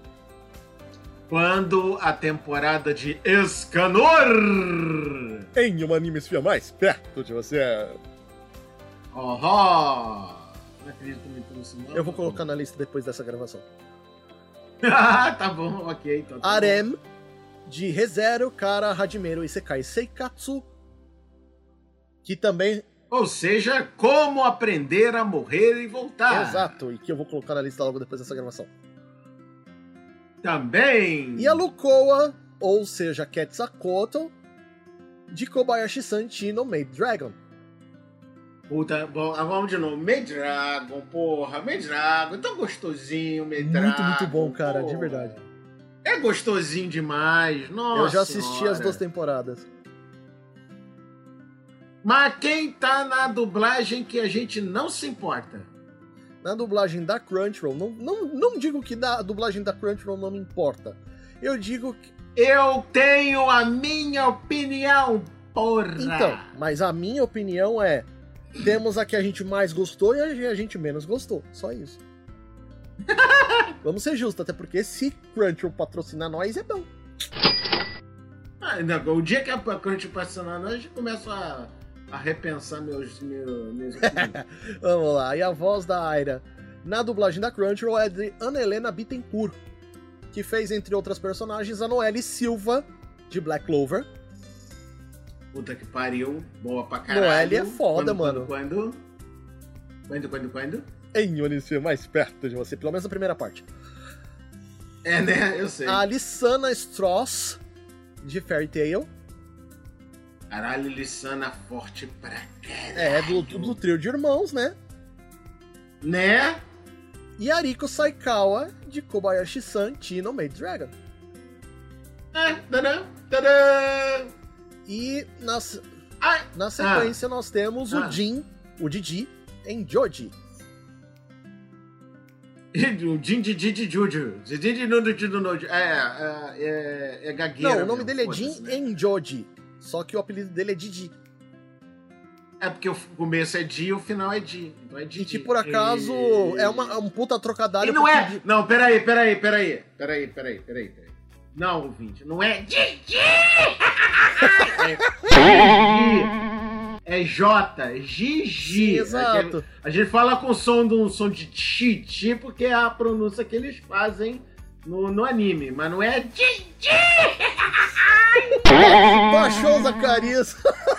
Quando a temporada de Escanor! Em um anime esfia mais perto de você. Oh, não acredito muito nisso, não. Eu vou colocar na lista depois dessa gravação. Tá bom, ok. Então tá Arem, bom. de ReZero, Kara, Hajimero Isekai Seikatsu. Que também... Ou seja, como aprender a morrer e voltar. Exato, e que eu vou colocar na lista logo depois dessa gravação. Também. E a Lukoa, ou seja, Quetzalcoatl, de Kobayashi-san no Maid Dragon. Puta, bom, vamos de novo. Maid Dragon, porra. Maid Dragon, tão gostosinho, Maid Dragon. Muito bom, cara, porra. de verdade. É gostosinho demais, nossa. Eu já assisti as 2 temporadas. Mas quem tá na dublagem que a gente não se importa? Na dublagem da Crunchyroll, não digo que a dublagem da Crunchyroll não me importa. Eu digo que... Eu tenho a minha opinião, porra! Então, mas a minha opinião é... Temos a que a gente mais gostou e a gente menos gostou. Só isso. Vamos ser justos, até porque se Crunchyroll patrocinar nós, é bom. O dia que a Crunchyroll patrocinar nós, a gente começa a repensar meus opiniões. Vamos lá, e a voz da Aira na dublagem da Crunchyroll é de Ana Helena Bittencourt, que fez, entre outras personagens, a Noelle Silva, de Black Clover. Puta que pariu, boa pra caralho. Noelle é foda, mano. Quando? Em Onisfia mais perto de você, pelo menos a primeira parte. É, né? Eu sei. A Alissana Strauss, de Fairy Tail. Caralho, Lissana forte pra caralho. É, do trio de irmãos, né? Né? E Ariko Saikawa, de Kobayashi-san no Maid Dragon. Tadã, tadã. E na sequência nós temos o Jin, o Didi, em Joji. O Jin de Juju. É gagueira. Não, o nome dele é Jin né? em Joji. Só que o apelido dele é Didi. É porque o começo é Di e o final é Di. Então é Didi. E que por acaso é um puta trocadilho. E não é. Não, peraí. Não, ouvinte, não é Didi! É J, é Gigi. Sim, exato. A gente fala com som de ti, porque é a pronúncia que eles fazem no anime, mas não é Didi! Baixou o Zacarias.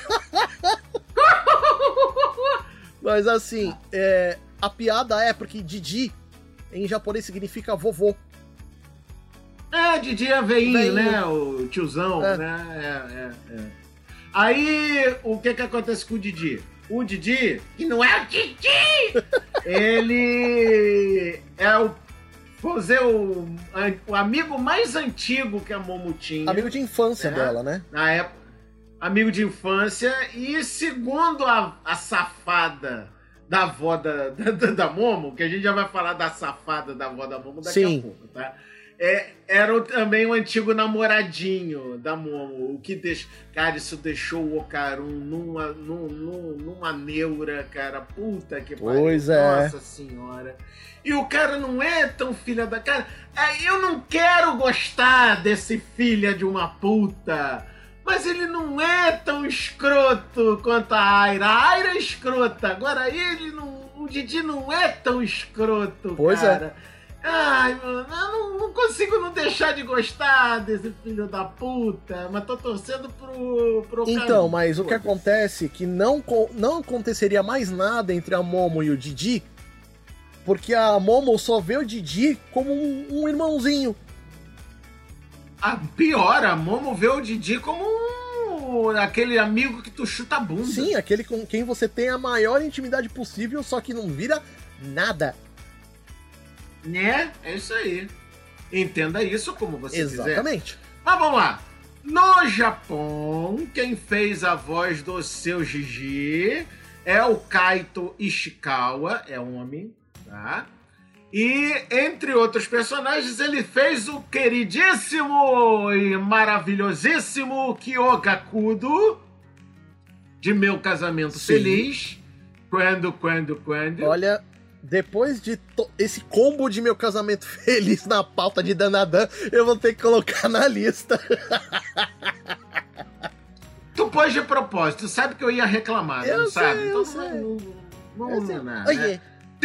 Mas assim, a piada é porque Didi em japonês significa vovô. Didi é veinho, né? O tiozão, né? Aí, o que acontece com o Didi? o Didi, que não é o Didi, ele é vamos dizer, o amigo mais antigo que a Momo tinha. Amigo de infância dela, né? Na época, amigo de infância. E segundo a safada da avó da Momo, que a gente já vai falar da safada da avó da Momo daqui a pouco, tá? Era também um antigo namoradinho da Momo, o que cara, isso deixou o Okarun numa neura, cara, puta que pariu, pois é. Nossa senhora. E o cara não é tão filha da cara, eu não quero gostar desse filha de uma puta, mas ele não é tão escroto quanto a Aira. A Aira é escrota, agora o Didi não é tão escroto, pois cara. É. Ai, mano, eu não consigo não deixar de gostar desse filho da puta, mas tô torcendo pro Então, mas o que acontece é que não aconteceria mais nada entre a Momo e o Didi, porque a Momo só vê o Didi como um irmãozinho. Pior, a Momo vê o Didi como aquele amigo que tu chuta a bunda. Sim, aquele com quem você tem a maior intimidade possível, só que não vira nada. Né? É isso aí. Entenda isso como você quiser. Exatamente. Mas vamos lá. No Japão, quem fez a voz do seu Gigi é o Kaito Ishikawa, é homem, tá? E, entre outros personagens, ele fez o queridíssimo e maravilhosíssimo Kyoga Kudo, de Meu Casamento Feliz. Quando? Olha, depois de esse combo de Meu Casamento Feliz na pauta de Dandadan, eu vou ter que colocar na lista. Tu pôs de propósito, sabe que eu ia reclamar, não sabe? Então não, né?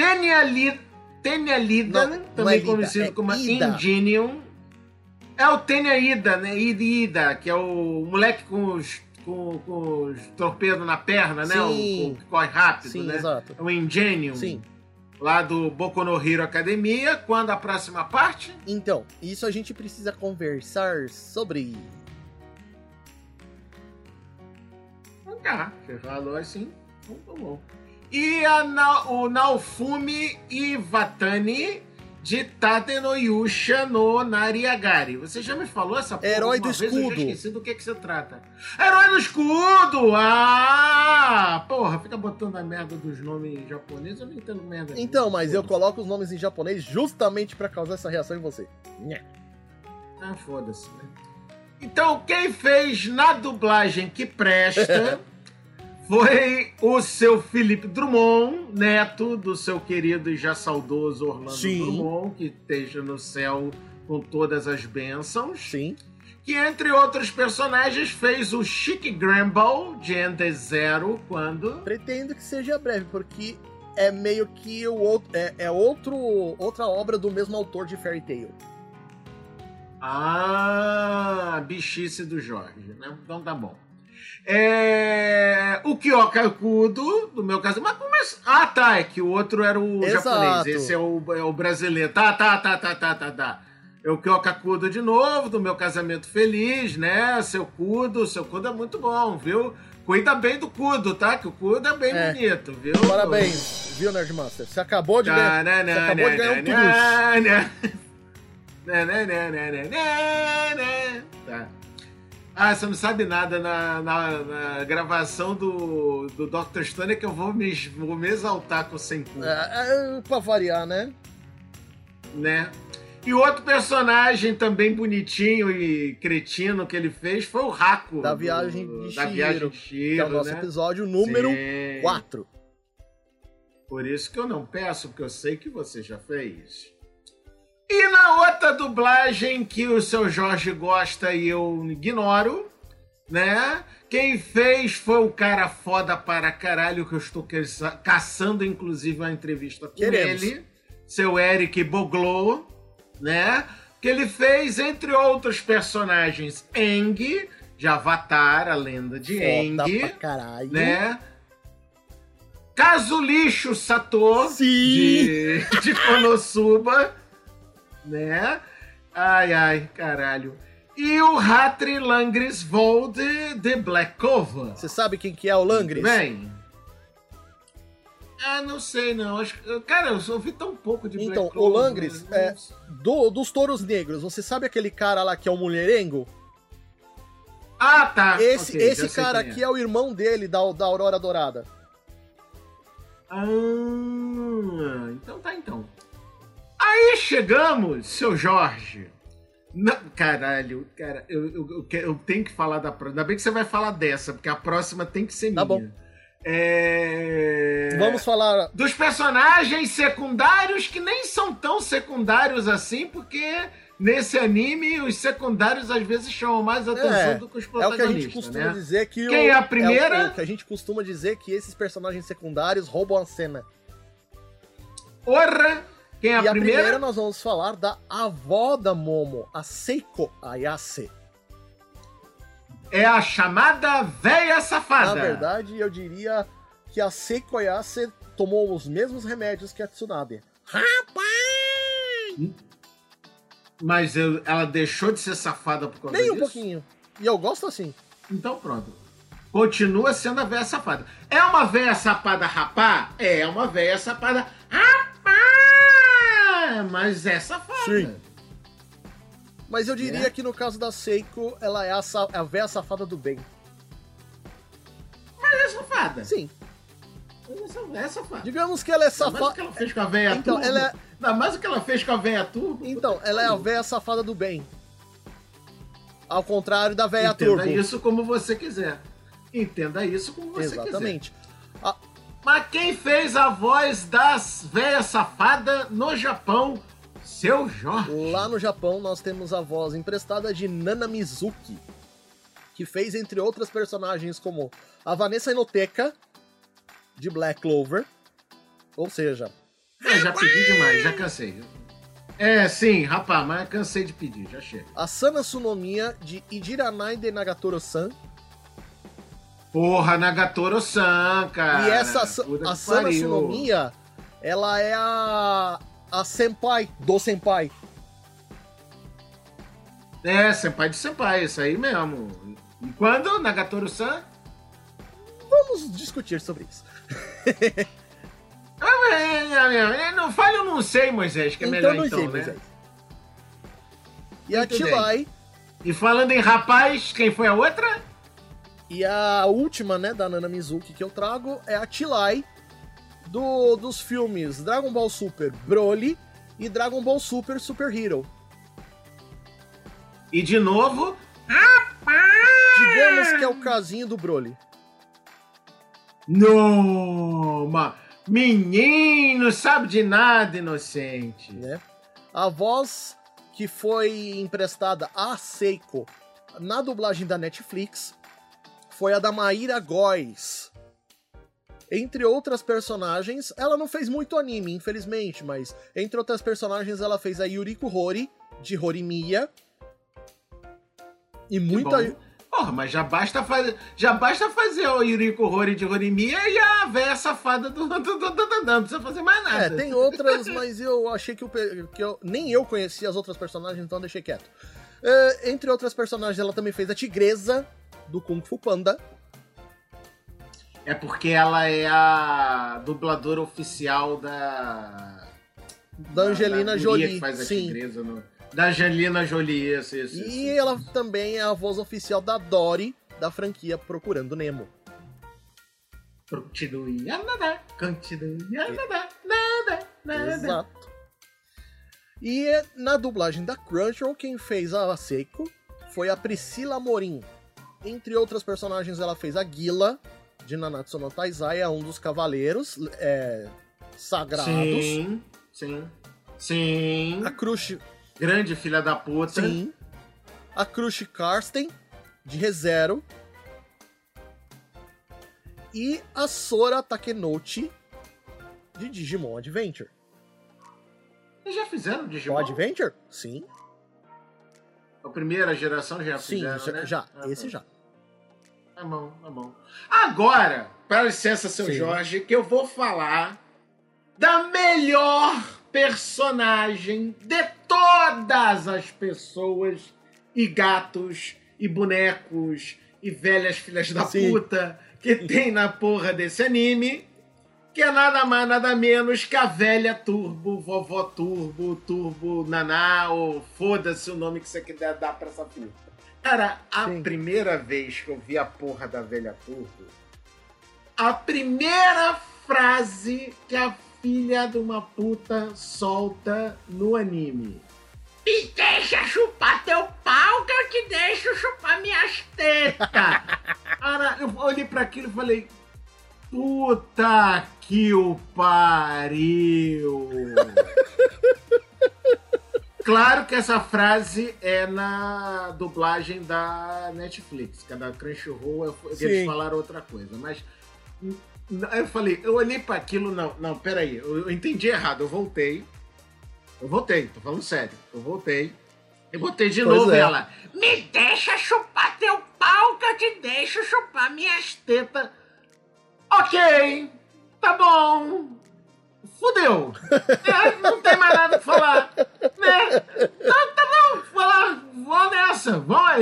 Tenya Lida, também conhecido como Ingenium. É o Tenya Ida, né? Ida, que é o moleque com os torpedos na perna, né? O que corre rápido, sim, né? Exato. É o Ingenium. Sim. Lá do Boku no Hero Academia. Quando a próxima parte? Então, isso a gente precisa conversar sobre. Você falou assim, então tá bom. E o Naofumi Iwatani de Tate no Yusha no Nariagari. Você já me falou essa porra? Herói do Escudo. Eu já esqueci do que se trata. Herói do Escudo! Ah! Porra, fica botando a merda dos nomes japoneses, eu não entendo merda. Então, mas eu coloco os nomes em japonês justamente pra causar essa reação em você. Ah, foda-se, né? Então, quem fez na dublagem que presta foi o seu Felipe Drummond, neto do seu querido e já saudoso Orlando Drummond, que esteja no céu com todas as bênçãos. Sim. Que, entre outros personagens, fez o Chic Gramble de Ender Zero, quando... Pretendo que seja breve, porque é meio que outra obra do mesmo autor de Fairy Tail. Ah, bichice do Jorge, né? Então tá bom. O Kyoga Kudo, do Meu Casamento. Mas como é... Ah, tá. É que o outro era o japonês. Esse é o brasileiro. Tá. É o Kyoga Kudo de novo, do Meu Casamento Feliz, né? Seu Kudo é muito bom, viu? Cuida bem do Kudo, tá? Que o Kudo é bem bonito, viu? Parabéns, viu, Nerdmaster? Você acabou de ganhar um plus. Tá. Ah, você não sabe nada na gravação do Dr. Stone, que eu vou me exaltar com o Senku. Pra variar, né? E outro personagem também bonitinho e cretino que ele fez foi o Haku. Da Viagem de Chihiro, que é o nosso episódio número 4. Por isso que eu não peço, porque eu sei que você já fez. E na outra dublagem que o seu Jorge gosta e eu ignoro, né? Quem fez foi o cara foda para caralho, que eu estou caçando, inclusive, uma entrevista com ele. Seu Eric Boglo, né? Que ele fez, entre outros personagens, Aang, de Avatar, a lenda de Aang. Pra caralho. Né? Kazulicho Sato, de Konosuba, né? Ai, caralho. E o Hatri Langrisvold de Black Clover. Você sabe quem que é o Langris? Bem, Não sei, não. Cara, eu ouvi tão pouco de Black Então, Clover. o Langris, dos Touros Negros, você sabe aquele cara lá que é o mulherengo? Ah, tá. Esse Ok, já sei cara quem aqui é o irmão dele, da Aurora Dourada. Então tá, então. Aí chegamos, seu Jorge. Caralho, cara, eu tenho que falar da próxima. Ainda bem que você vai falar dessa, porque a próxima tem que ser minha. Tá bom. Vamos falar dos personagens secundários que nem são tão secundários assim, porque nesse anime os secundários às vezes chamam mais atenção do que os protagonistas. É o que a gente costuma dizer que quem é a primeira? O que a gente costuma dizer que esses personagens secundários roubam a cena. Porra! Quem é a primeira? E a primeira nós vamos falar da avó da Momo, a Seiko Ayase. É a chamada véia safada. Na verdade, eu diria que a Seiko Ayase tomou os mesmos remédios que a Tsunade. Rapaz! Mas ela deixou de ser safada por causa disso? Nem um pouquinho. E eu gosto assim. Então pronto. Continua sendo a véia safada. É uma véia safada rapá? É uma véia safada rapá! Mas é safada. Sim. Mas eu diria que no caso da Seiko, ela é a véia safada do bem. Mas é safada. Sim. É safada. Digamos que ela é safada. Mas o que ela fez com a véia então, turbo. ela é... Ainda mais o que ela fez com a véia turbo. Então, ela é a véia safada do bem. Ao contrário da véia turbo. Entenda isso como você quiser. Entenda isso como você quiser. Exatamente. Mas quem fez a voz das véias safadas no Japão? Seu Jorge. Lá no Japão nós temos a voz emprestada de Nana Mizuki, que fez, entre outras personagens, como a Vanessa Inoteca, de Black Clover. Ou seja... já pedi demais, já cansei. Sim, rapaz, mas cansei de pedir, já chega. A Sana Tsunomiya, de Ijiranai de Nagatoro-san. Porra, Nagatoro-san, cara. E essa, a Sana Tsunomiya, ela é a senpai do senpai. Senpai de senpai, isso aí mesmo. E quando, Nagatoro-san? Vamos discutir sobre isso. Não fale, eu não sei, Moisés, que é então, melhor então, né? Moisés. E a Chilai. E falando em rapaz, quem foi a outra? E a última, né, da Nana Mizuki que eu trago é a Chilai dos filmes Dragon Ball Super Broly e Dragon Ball Super Super Hero. E de novo... Digamos que é o casinho do Broly. Não, menino, sabe de nada, inocente. Né? A voz que foi emprestada a Seiko na dublagem da Netflix foi a da Maíra Góes. Entre outras personagens, ela não fez muito anime, infelizmente, mas entre outras personagens ela fez a Yuriko Hori, de Horimiya. E muita... Porra, mas já basta fazer o Yuriko Hori de Horimiya e a véia safada do não precisa fazer mais nada. Tem outras, mas eu achei que nem eu conhecia as outras personagens, então deixei quieto. Entre outras personagens, ela também fez a Tigresa, do Kung Fu Panda. É porque ela é a dubladora oficial da Angelina Jolie. Que faz a sim. Tigresa da Angelina Jolie, isso. E ela também é a voz oficial da Dory, da franquia Procurando Nemo. Continue a nadar, nada. Exato. E na dublagem da Crunchyroll, quem fez a Seiko foi a Priscila Amorim. Entre outras personagens, ela fez a Gila, de Nanatsu no Taizai, é um dos cavaleiros sagrados. Sim. A Crush... Grande filha da puta. Sim. A Crush Karsten, de ReZero. E a Sora Takenouchi, de Digimon Adventure. Eles já fizeram Digimon? Adventure? Sim. A primeira geração já Sim, fizeram, né? já. Esse já. Tá bom. Agora, para licença, seu Jorge, que eu vou falar da melhor personagem de todas as pessoas e gatos e bonecos e velhas filhas da puta que tem na porra desse anime, que é nada mais, nada menos que a velha Turbo, vovó Turbo, Turbo Naná, ou foda-se o nome que você quiser dar pra essa puta. Cara, a primeira vez que eu vi a porra da velha Turbo, a primeira frase que a filha de uma puta solta no anime: me deixa chupar teu pau que eu te deixo chupar minhas tetas. Cara, eu olhei pra aquilo e falei: puta que o pariu. Claro que essa frase é na dublagem da Netflix, que é da Crunchyroll, eles falaram outra coisa, mas eu olhei pra aquilo, não, peraí, eu entendi errado, eu voltei, tô falando sério, eu botei de novo ela: me deixa chupar teu pau que eu te deixo chupar minhas tetas. Ok, tá bom, fudeu, não tem mais nada pra falar, né? Então, tá bom, vou nessa, vamos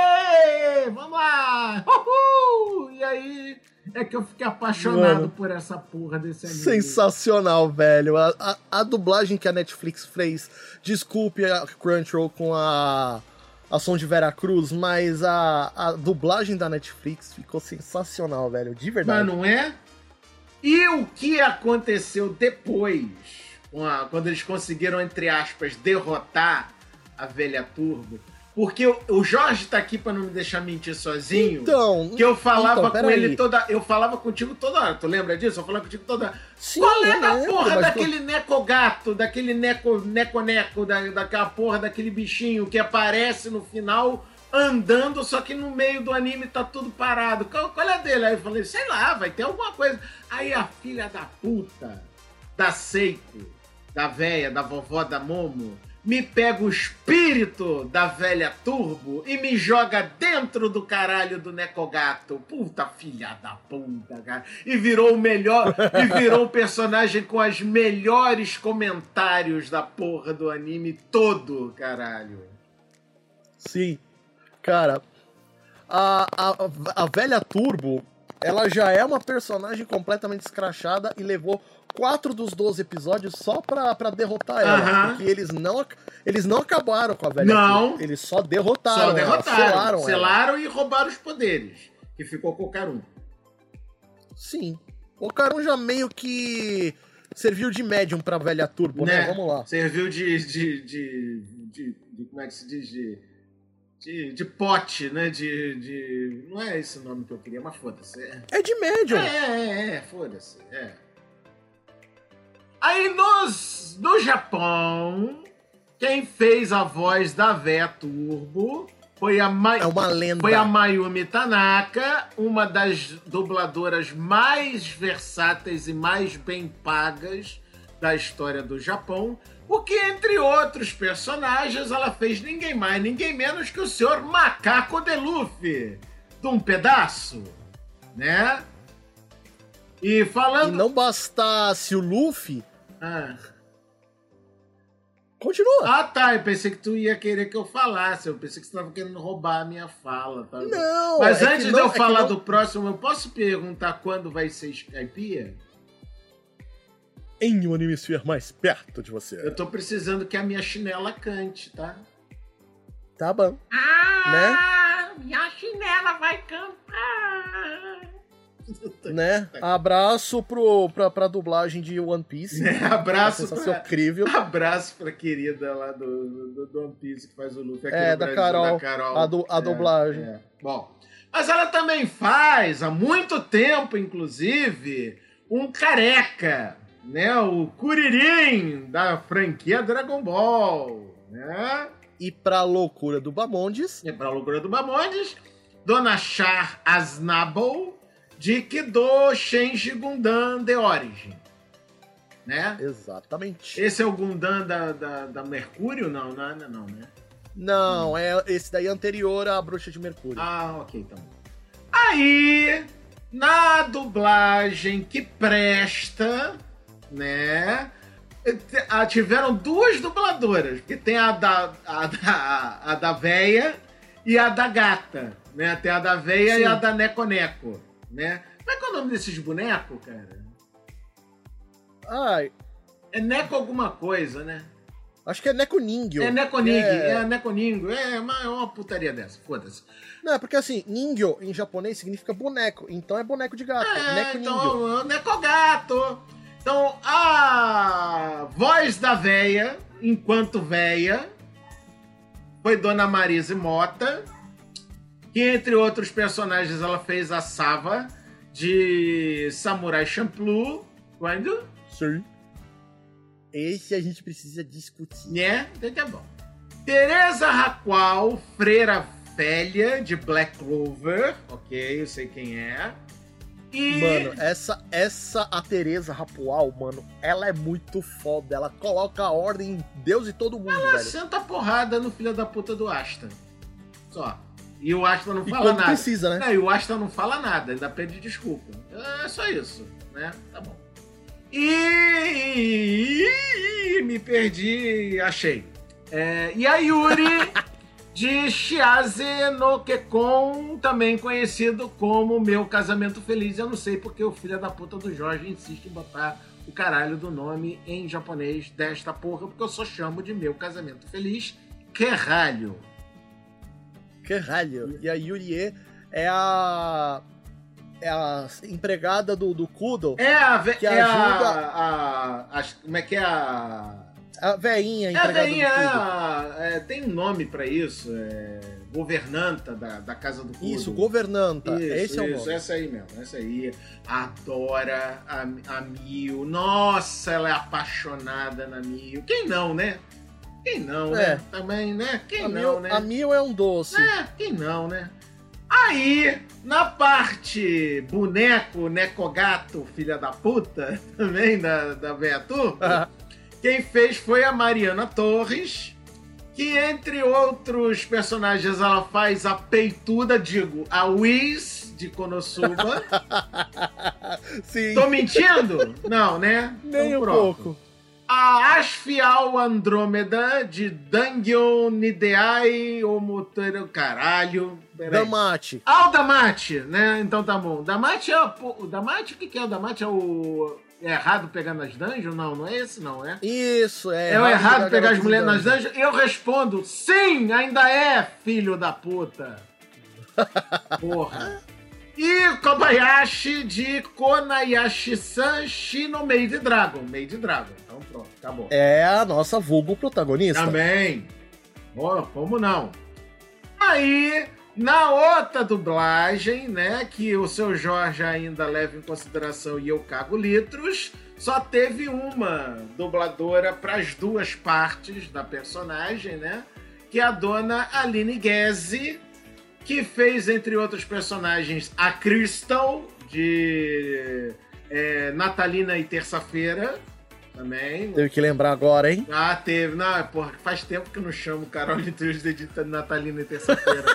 lá, uhul! E aí é que eu fiquei apaixonado por essa porra desse anime. Sensacional, velho. A dublagem que a Netflix fez, desculpe a Crunchyroll com a Som de Veracruz, mas a dublagem da Netflix ficou sensacional, velho, de verdade. Mas não é? E o que aconteceu depois, quando eles conseguiram, entre aspas, derrotar a velha Turbo? Porque o Jorge tá aqui pra não me deixar mentir sozinho. Então, que eu falava com ele aí. Eu falava contigo toda hora. Tu lembra disso? Eu falava contigo toda hora. Sim, qual é da porra mas daquele neco-gato, daquele neco-neco, daquela porra daquele bichinho que aparece no final andando, só que no meio do anime tá tudo parado. Qual é dele? Aí eu falei, sei lá, vai ter alguma coisa. Aí a filha da puta, da Seiko, da véia, da vovó da Momo, me pega o espírito da velha Turbo e me joga dentro do caralho do Necogato. Puta filha da puta, cara. E virou o personagem com os melhores comentários da porra do anime todo, caralho. Sim. Cara, a velha Turbo, ela já é uma personagem completamente escrachada e levou 4 dos 12 episódios só pra derrotar ela. Porque eles não acabaram com a velha Turbo. Eles só derrotaram. Selaram e roubaram os poderes. Que ficou com o Karun. Sim. O Karun já meio que serviu de médium pra velha Turbo, né? Vamos lá. Serviu de como é que se diz? De pote, né? Não é esse o nome que eu queria, mas foda-se. É de médium. Foda-se. Aí no Japão, quem fez a voz da véia Turbo foi é uma lenda. Foi a Mayumi Tanaka, uma das dubladoras mais versáteis e mais bem pagas da história do Japão, porque, entre outros personagens, ela fez ninguém mais, ninguém menos que o senhor Macaco de Luffy, de um pedaço, né? E falando... E não bastasse o Luffy... Continua. Tá, eu pensei que tu ia querer que eu falasse, eu pensei que você estava querendo roubar a minha fala. Tá? Não, mas antes de eu falar do próximo, eu posso perguntar quando vai ser Skypiea? Em um anime estiver mais perto de você. Eu tô precisando que a minha chinela cante, tá? Tá bom. Minha chinela vai cantar. Né? Abraço pra dublagem de One Piece. Abraço incrível. Abraço pra querida lá do One Piece que faz o Luffy aqui no da Brasil, Carol. A dublagem. Bom, mas ela também faz, há muito tempo, inclusive, um careca, né? O Kuririn da franquia Dragon Ball, né? E pra loucura do Bamondes. Dona Char Aznable de Kido Shenji Gundam The Origin, né? Exatamente. Esse é o Gundam da Mercúrio? Não, né? Não, esse daí é anterior à Bruxa de Mercúrio. Ok, então. Aí, na dublagem que presta, né? Tiveram 2 dubladoras, porque tem a da véia e a da gata, né? Tem a da véia e a da Neco-Neco, né? Como é que é o nome desses bonecos, cara? Ai, É Neko alguma coisa, né? acho que é Nekoningyo. É Nekoning, é Nekoningo. É uma putaria dessa, foda-se. Não, é porque assim, Ningyo em japonês significa boneco, então é boneco de gato. Nekoningyo. Então, Nekogato. Então, a voz da véia, enquanto véia, foi Dona Marise Mota, que entre outros personagens ela fez a Sava de Samurai Champloo, quando? Sim. Esse a gente precisa discutir. Né? Então tá bom. Teresa Raquel, freira velha de Black Clover, ok, eu sei quem é. E... Mano, a Teresa Rapual, mano, ela é muito foda. Ela coloca a ordem em Deus e todo mundo, ela velho. senta a porrada no filho da puta do Asta. Só. E o Asta não E fala quando nada. precisa, né? Não, e o Asta não fala nada, ainda pede desculpa. É só isso, né? Tá bom. E me perdi, achei. E a Yuri de Shiase no Kekon, também conhecido como Meu Casamento Feliz. Eu não sei porque o filho da puta do Jorge insiste em botar o caralho do nome em japonês desta porra, porque eu só chamo de Meu Casamento Feliz. Caralho. Caralho. E a Yurie é a empregada do Kudo. Que ajuda como é que é a veinha a empregada veinha, do Kudo. tem um nome pra isso, governanta da casa do Kudo. Isso, governanta. Isso, esse é o nome. Essa aí mesmo, essa aí. Adora a Mio. Nossa, ela é apaixonada na Mio. Quem não, né? Quem não, né? Também, né? Quem não, né? A Mio é um doce. Quem não, né? Aí, na parte boneco, Nekogato, filha da puta, também da Véia Turba, quem fez foi a Mariana Torres, que entre outros personagens ela faz a peituda, a Whis de Konosuba. Sim. Tô mentindo? Não, né? Nem então, um pouco. A Asfial Andrômeda de Dangyo Nideai Omotero. Caralho. Damate. O Damate, né? Então tá bom. Damate o Damate? O que é o Damate? É o errado pegar nas dungeons? Não é esse, não, é? Isso, é o errado pegar as mulheres nas dungeons? Eu respondo, sim, ainda é, filho da puta. Porra. E Kobayashi de Konayashi-san Shino Maid Dragon. Maid Dragon. Então pronto, acabou. É a nossa vulgo protagonista. Também. Oh, como não? Aí, na outra dublagem, né, que o seu Jorge ainda leva em consideração e eu cago litros, só teve uma dubladora para as duas partes da personagem, né? Que é a dona Aline Guese, que fez, entre outros personagens, a Crystal, de Natalina e Terça-feira, também. Teve que lembrar agora, hein? Teve. Não, porra, faz tempo que eu não chamo Carole Tuesday de Natalina e Terça-feira.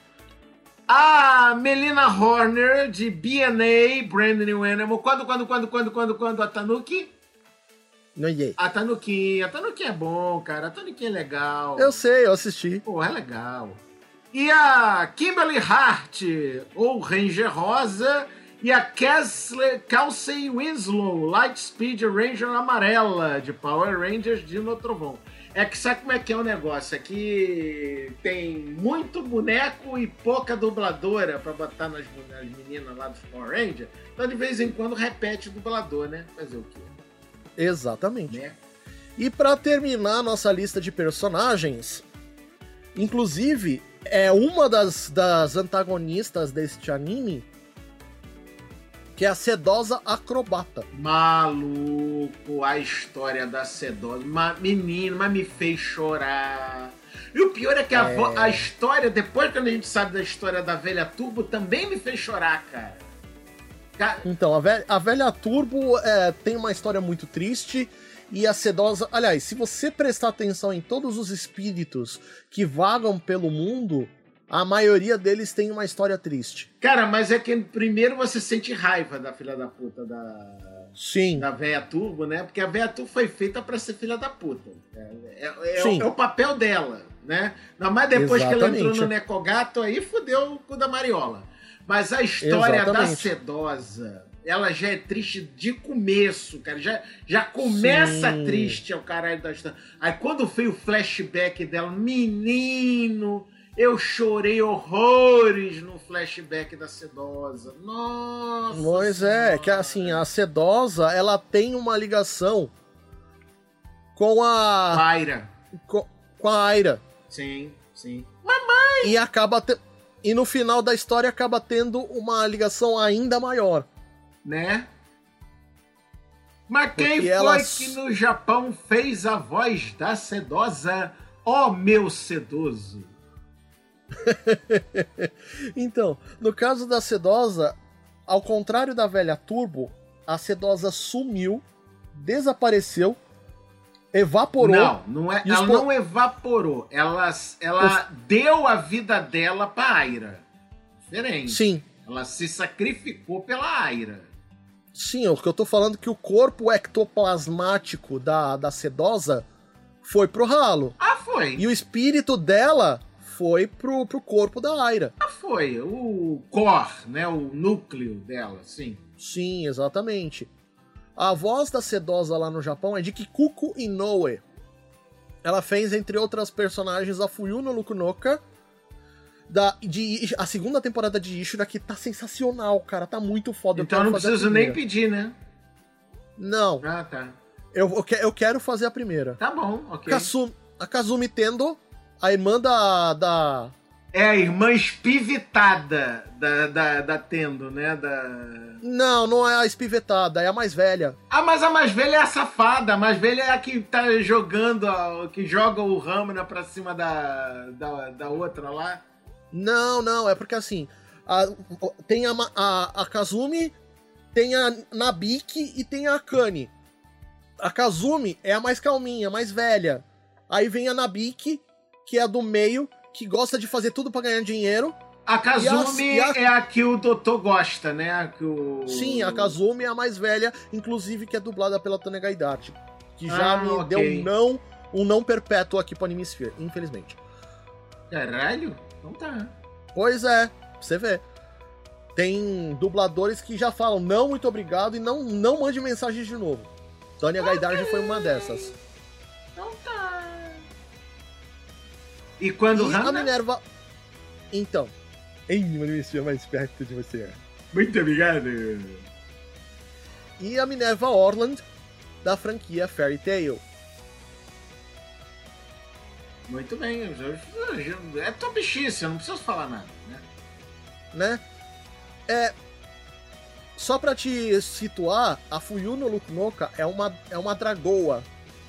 A Melina Horner, de B&A, Brand New Animal. Quando? A Tanuki? Noiei. A Tanuki é bom, cara. A Tanuki é legal. Eu sei, eu assisti. Pô, é legal. E a Kimberly Hart, ou Ranger Rosa, e a Kelsey Winslow, Lightspeed Ranger Amarela, de Power Rangers de Trovão. É que sabe como é que é o negócio? É que tem muito boneco e pouca dubladora pra botar nas meninas lá do Power Ranger. Então de vez em quando repete o dublador, né? Fazer o quê? Exatamente. Né? E pra terminar a nossa lista de personagens, inclusive, é uma das antagonistas deste anime, que é a Sedosa Acrobata. Maluco, a história da Sedosa. Menino, mas me fez chorar. E o pior é que a história, depois que a gente sabe da história da Velha Turbo, também me fez chorar, cara. Então, a Velha Turbo tem uma história muito triste. E a Sedosa... Aliás, se você prestar atenção em todos os espíritos que vagam pelo mundo, a maioria deles tem uma história triste. Cara, mas é que primeiro você sente raiva da filha da puta Sim. Da Véia Turbo, né? Porque a Véia Turbo foi feita pra ser filha da puta. É o papel dela, né? Não, mas depois que ela entrou no Nekogato, aí fudeu o cu da Mariola. Mas a história da Sedosa... ela já é triste de começo, cara. Já começa Sim. triste ao caralho da história. Aí quando foi o flashback dela, menino, eu chorei horrores no flashback da Sedosa. Nossa. Pois é, que assim, a Sedosa, ela tem uma ligação com a Aira. com a Aira. Sim, sim. E no final da história acaba tendo uma ligação ainda maior. Né? Mas quem Porque foi elas- que no Japão fez a voz da Sedosa? Ó, meu sedoso. Então, no caso da Sedosa, ao contrário da velha Turbo, a Sedosa sumiu, desapareceu, evaporou. Não é, E os ela po- não evaporou. Ela deu a vida dela pra Aira. Diferente. Sim, Ela se sacrificou pela Aira. sim, o que eu tô falando é que o corpo ectoplasmático da Sedosa foi pro ralo. Ah, foi. E o espírito dela foi pro corpo da Aira. Ah, foi. O core, né? O núcleo dela, sim. Sim, exatamente. A voz da Sedosa lá no Japão é de Kikuko Inoue. Ela fez, entre outras personagens, a Fuyuno Lukunoka, a segunda temporada de Ishura, que tá sensacional, cara. Tá muito foda. Então eu não preciso nem pedir, né? Não, Ah, tá. eu quero fazer a primeira. Tá bom, ok. A Kazumi Tendo, a irmã da... É a irmã espivitada da Tendo, né? Não é a espivetada, é a mais velha. Ah, mas a mais velha é a safada. A mais velha é a que tá jogando, que joga o Ramuna pra cima da outra lá. Não, é porque assim, tem a Kazumi, tem a Nabiki e tem a Akane. A Kazumi é a mais calminha, a mais velha. Aí vem a Nabiki, que é a do meio, que gosta de fazer tudo pra ganhar dinheiro. A Kazumi E a- é a que o doutor gosta, né? Sim, a Kazumi é a mais velha, inclusive que é dublada pela Tânia Gaidarte, que já me ok. deu um não perpétuo aqui pro Animesphere, infelizmente. Caralho? Então tá. Pois é, pra você vê. Tem dubladores que já falam não, muito obrigado, e não mande mensagens de novo. Tânia Gaidarte foi uma dessas. Então tá. E quando E a Hana? Minerva... Então. Ei, o Animesphere é mais perto de você. Muito obrigado. E a Minerva Orland, da franquia Fairy Tail. Muito bem. É tua bichice, eu não preciso falar nada, né? Né? Só pra te situar, a Fuyuno Lukunoka é uma dragoa.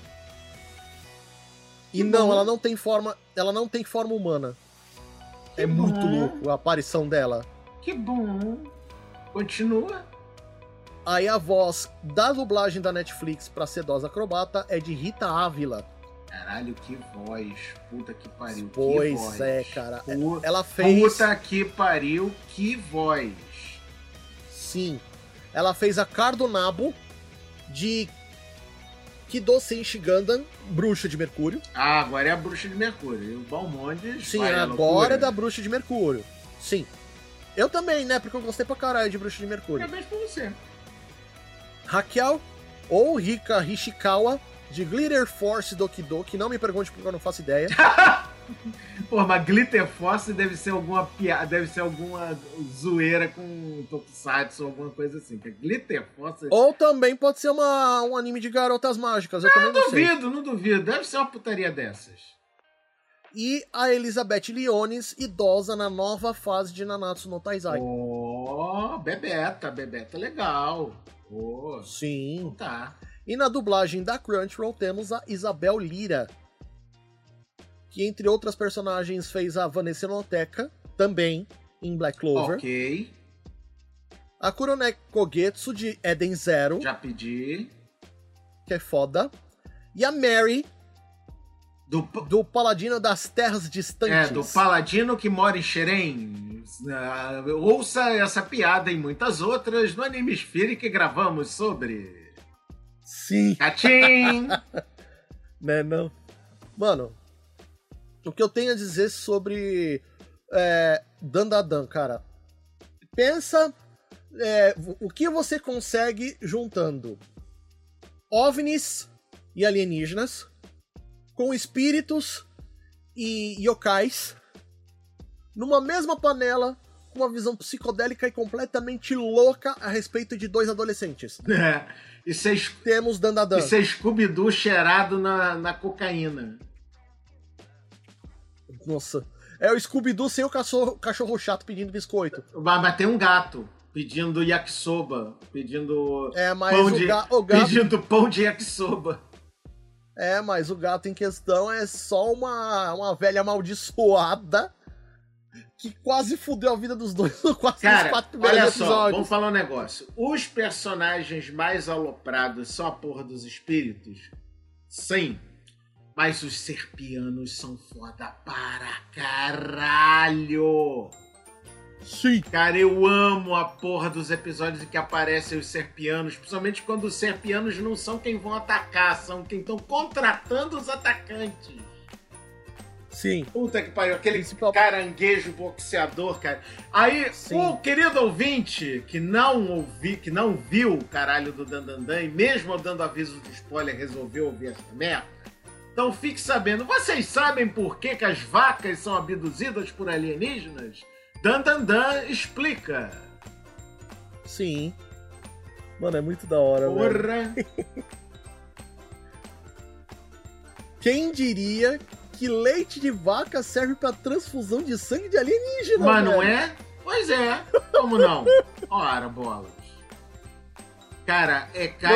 E Que não, bom. ela não tem forma humana. Que É muito bom. louco a aparição dela. Que bom. Continua. Aí a voz da dublagem da Netflix pra Sedosa Acrobata é de Rita Ávila. Caralho, que voz. Puta que pariu. Pois que voz. é, cara. Puta Ela fez... que pariu, que voz. Sim. Ela fez a Cardonabo de Kido Senshi Gundam, Bruxa de Mercúrio. Ah, agora é a Bruxa de Mercúrio. E o Balmondes. Sim, vai à agora loucura. é da Bruxa de Mercúrio. Sim. Eu também, né? Porque eu gostei pra caralho de Bruxa de Mercúrio. Parabéns pra você. Raquel, ou Rika Hishikawa, de Glitter Force Doki Doki. Não me pergunte porque eu não faço ideia. Pô, mas Glitter Force deve ser alguma piada, deve ser alguma zoeira com Tokusatsu ou alguma coisa assim. Porque Glitter Force. Ou também pode ser um anime de garotas mágicas. Eu também não sei. Não duvido. Deve ser uma putaria dessas. E a Elizabeth Leones, idosa na nova fase de Nanatsu no Taizai. Oh, Bebeta legal. Oh, Sim. tá. E na dublagem da Crunchyroll temos a Isabel Lira, que entre outras personagens fez a Vanessa Noteca, também em Black Clover. Ok, A Kurone Kogetsu de Eden Zero, já pedi. que é foda. E a Mary, do Paladino das Terras Distantes. Do paladino que mora em Xerém. Ouça essa piada e muitas outras no Animesphere que gravamos sobre... Sim. Catim! Né, não? Mano, o que eu tenho a dizer sobre Dandadan, cara. Pensa o que você consegue juntando OVNIs e alienígenas com espíritos e yokais numa mesma panela com uma visão psicodélica e completamente louca a respeito de 2 adolescentes. Temos Dandadan. E ser Scooby-Doo cheirado na cocaína. Nossa. É o Scooby-Doo sem o cachorro chato pedindo biscoito. Mas tem um gato pedindo yakisoba, pedindo pedindo pão de yakisoba. Mas o gato em questão é só uma velha amaldiçoada que quase fudeu a vida dos dois no quase nos 4 primeiros episódios. Olha só, vamos falar um negócio. Os personagens mais aloprados são a porra dos espíritos? Sim. Mas os serpianos são foda para caralho. Sim. Cara, eu amo a porra dos episódios em que aparecem os serpianos, principalmente quando os serpianos não são quem vão atacar, são quem estão contratando os atacantes. Sim. Puta que pariu, aquele caranguejo boxeador, cara. Aí, o querido ouvinte que não viu o caralho do Dandadan, e mesmo eu dando aviso de spoiler, resolveu ouvir essa merda. Então fique sabendo, vocês sabem por que as vacas são abduzidas por alienígenas? Dandadan explica. Sim. Mano, é muito da hora, porra. Velho. Quem diria que leite de vaca serve pra transfusão de sangue de alienígena, mas velho? Não é? Pois é. Como não? Ora, bolas. Cara,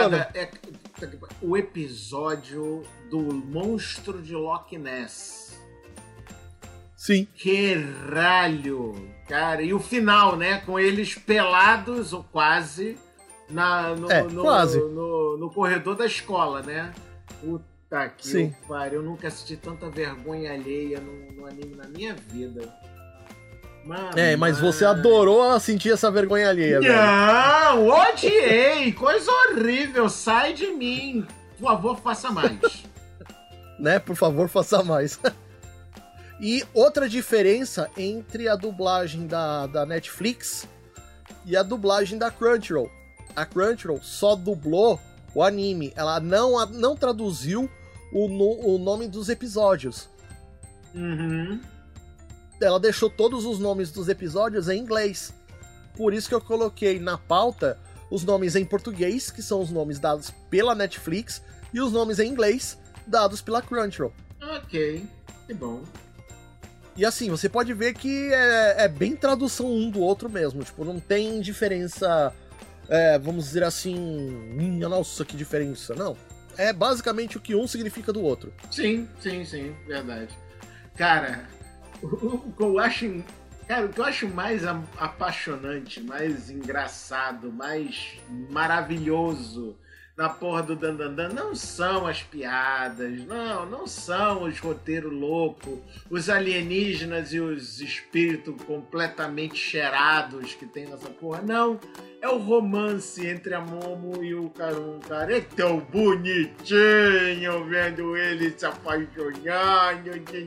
o episódio do monstro de Loch Ness. Sim. Caralho. Cara, e o final, né? Com eles pelados, ou quase, quase. No corredor da escola, né? Puta que pariu. Eu nunca assisti tanta vergonha alheia no anime na minha vida. Mas você adorou sentir essa vergonha alheia, velho. Não, odiei. Coisa horrível. Sai de mim. Por favor, faça mais. Né? Por favor, faça mais. E outra diferença entre a dublagem da Netflix e a dublagem da Crunchyroll. A Crunchyroll só dublou o anime. Ela não traduziu o nome dos episódios. Uhum. Ela deixou todos os nomes dos episódios em inglês. Por isso que eu coloquei na pauta os nomes em português, que são os nomes dados pela Netflix, e os nomes em inglês dados pela Crunchyroll. Ok, que bom. E assim, você pode ver que é bem tradução um do outro mesmo. Tipo, não tem diferença, vamos dizer assim, minha nossa, que diferença. Não. É basicamente o que um significa do outro. Sim, verdade. Cara, o que eu acho mais apaixonante, mais engraçado, mais maravilhoso na porra do Dandadan não são as piadas, não são os roteiros loucos, os alienígenas e os espíritos completamente cheirados que tem nessa porra, não. É o romance entre a Momo e o Karun, cara. É tão bonitinho vendo ele se apaixonando.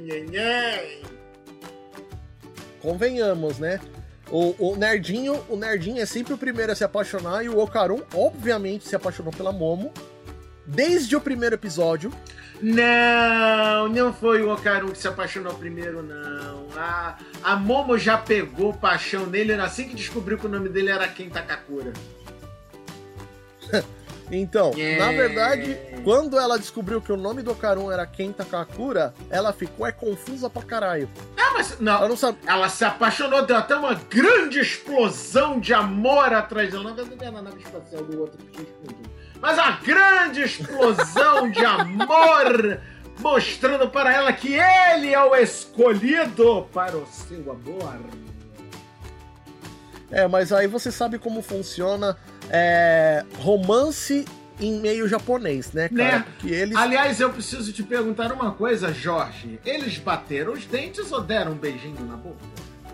Convenhamos, né? O Nerdinho é sempre o primeiro a se apaixonar, e o Okarun, obviamente, se apaixonou pela Momo desde o primeiro episódio. Não foi o Okarun que se apaixonou primeiro, não. A Momo já pegou paixão nele assim que descobriu que o nome dele era Ken Takakura. Então, na verdade, quando ela descobriu que o nome do Okarun era Ken Takakura, ela ficou confusa pra caralho. Mas não, ela não sabe. Ela se apaixonou, deu até uma grande explosão de amor atrás dela. Não é na nave espacial do outro que explodiu. Mas a grande explosão de amor, mostrando para ela que ele é o escolhido para o seu amor. Mas aí você sabe como funciona romance em meio japonês, né, cara? Porque eles... Aliás, eu preciso te perguntar uma coisa, Jorge. Eles bateram os dentes ou deram um beijinho na boca?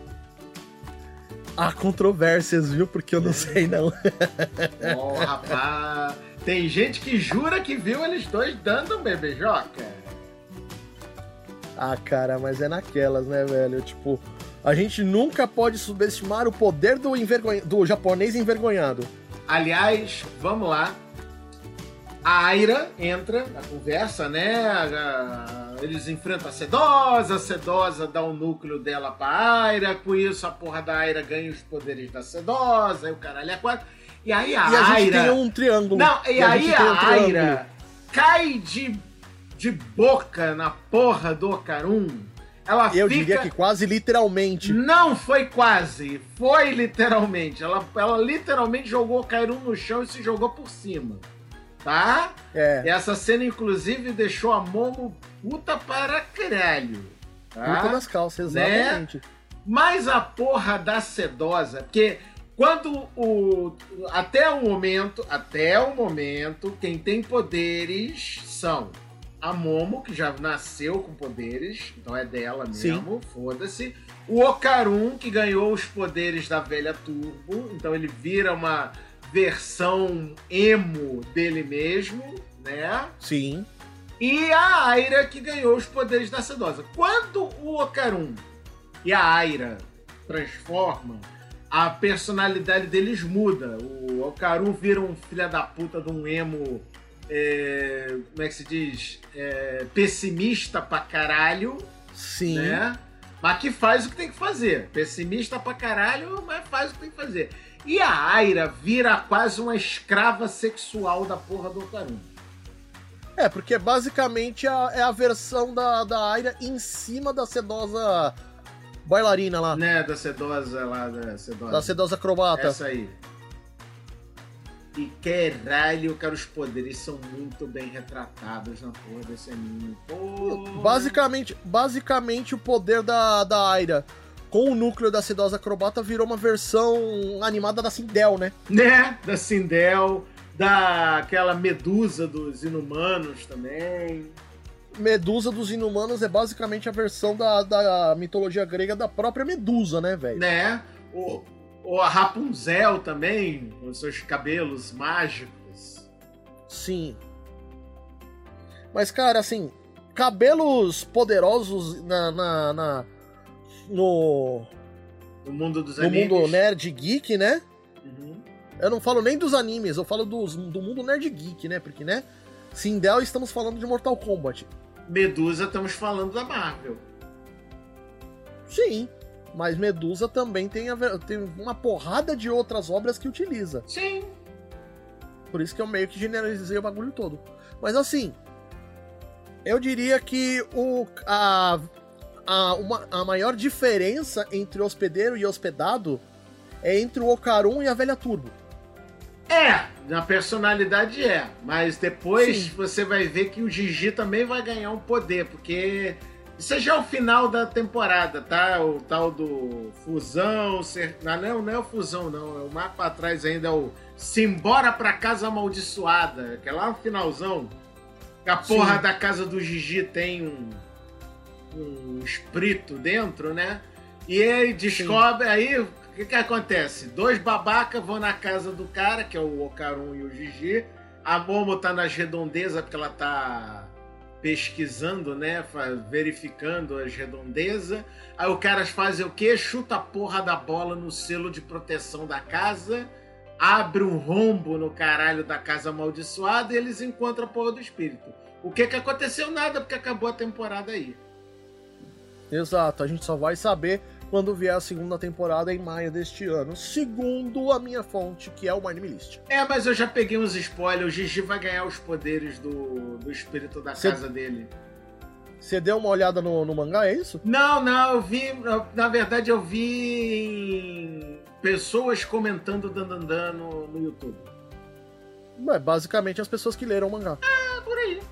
Há controvérsias, viu? Porque eu não sei, não. Rapaz... Tem gente que jura que viu eles dois dando um beijoca. Cara, mas é naquelas, né, velho? Tipo, A gente nunca pode subestimar o poder do japonês envergonhado. Aliás, vamos lá. A Aira entra na conversa, né? Eles enfrentam a Sedosa dá o núcleo dela pra Aira, com isso a porra da Aira ganha os poderes da Sedosa, aí o caralho é quatro. E aí a Aira... gente tem um triângulo. Não, e aí a Aira cai de boca na porra do Okarun. Eu diria que quase literalmente. Não foi quase, foi literalmente. Ela literalmente jogou o Okarun no chão e se jogou por cima. Tá? É. Essa cena, inclusive, deixou a Momo puta para caralho. Tá? Puta nas calças, exatamente. Né? Mas a porra da Sedosa, porque quando até o momento, quem tem poderes são a Momo, que já nasceu com poderes, então é dela mesmo, foda-se. O Okarun, que ganhou os poderes da velha Turbo, então ele vira uma versão emo dele mesmo, né? Sim. E a Aira, que ganhou os poderes da Sedosa. Quando o Okarun e a Aira transformam, a personalidade deles muda. O Okarun vira um filho da puta de um emo, como é que se diz? Pessimista pra caralho. Sim. Né? Mas que faz o que tem que fazer. Pessimista pra caralho, mas faz o que tem que fazer. E a Aira vira quase uma escrava sexual da porra do Okarun. Porque basicamente é a versão da Aira em cima da Sedosa bailarina lá. Né, da Sedosa lá, da Sedosa. Da Sedosa acrobata. Essa aí. E caralho, cara, os poderes são muito bem retratados na porra desse anime. Basicamente o poder da Aira com o núcleo da Sedosa acrobata virou uma versão animada da Sindel, né? Né, da Sindel, daquela Medusa dos Inumanos também. Medusa dos Inumanos é basicamente a versão da mitologia grega da própria Medusa, né, velho? Né? Ou a Rapunzel também, com seus cabelos mágicos. Sim. Mas, cara, assim, cabelos poderosos no mundo dos animes. No mundo nerd geek, né? Uhum. Eu não falo nem dos animes, eu falo do mundo nerd geek, né? Porque, né? Sindel, estamos falando de Mortal Kombat. Medusa, estamos falando da Marvel. Sim, mas Medusa também tem uma porrada de outras obras que utiliza. Sim. Por isso que eu meio que generalizei o bagulho todo. Mas assim, eu diria que a maior diferença entre hospedeiro e hospedado é entre o Okarun e a velha Turbo. Na personalidade mas depois Sim. Você vai ver que o Gigi também vai ganhar um poder, porque isso já é o final da temporada, tá? O tal do Fusão, não é o Fusão não, é o mais pra trás ainda, é o Simbora pra Casa Amaldiçoada, que é lá no finalzão, a porra da casa do Gigi tem um espírito dentro, né? E ele descobre, aí o que acontece? Dois babacas vão na casa do cara, que é o Okarun e o Gigi. A Momo tá nas redondezas porque ela tá pesquisando, né? Verificando as redondezas. Aí o cara faz o quê? Chuta a porra da bola no selo de proteção da casa, abre um rombo no caralho da casa amaldiçoada e eles encontram a porra do espírito. O que aconteceu? Nada, porque acabou a temporada aí. Exato, a gente só vai saber quando vier a segunda temporada em maio deste ano, segundo a minha fonte, que é o Anime List. Mas eu já peguei uns spoilers, o Gigi vai ganhar os poderes do espírito da casa dele. Você deu uma olhada no mangá, é isso? Não, eu vi, na verdade eu vi pessoas comentando Dandandan no YouTube. Basicamente as pessoas que leram o mangá. Por aí.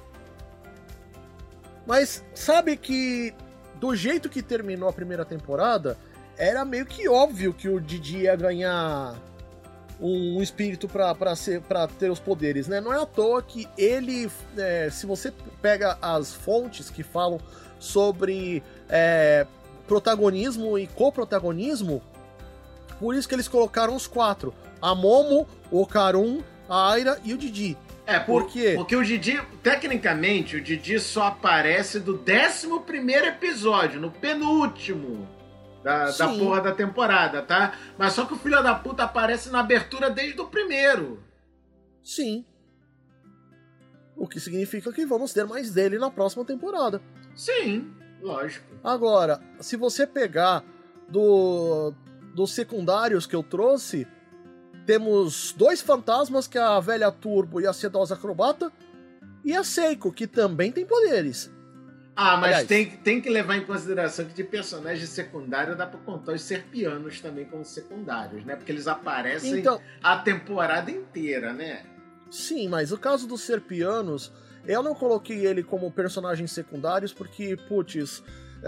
Mas sabe que do jeito que terminou a primeira temporada, era meio que óbvio que o Didi ia ganhar um espírito pra ter os poderes, né? Não é à toa que ele, se você pega as fontes que falam sobre protagonismo e coprotagonismo, por isso que eles colocaram os 4. A Momo, o Okarun, a Aira e o Didi. Por quê? Porque o Didi, tecnicamente, o Didi só aparece do 11º episódio, no penúltimo. da porra da temporada, tá? Mas só que o filho da puta aparece na abertura desde o primeiro. Sim. O que significa que vamos ter mais dele na próxima temporada. Sim, lógico. Agora, se você pegar dos secundários que eu trouxe, temos 2 fantasmas, que é a velha Turbo e a sedosa acrobata, e a Seiko, que também tem poderes. Ah, mas aliás, tem que levar em consideração que de personagens secundários dá pra contar os serpianos também como secundários, né? Porque eles aparecem a temporada inteira, né? Sim, mas o caso dos serpianos, eu não coloquei ele como personagens secundários porque, putz,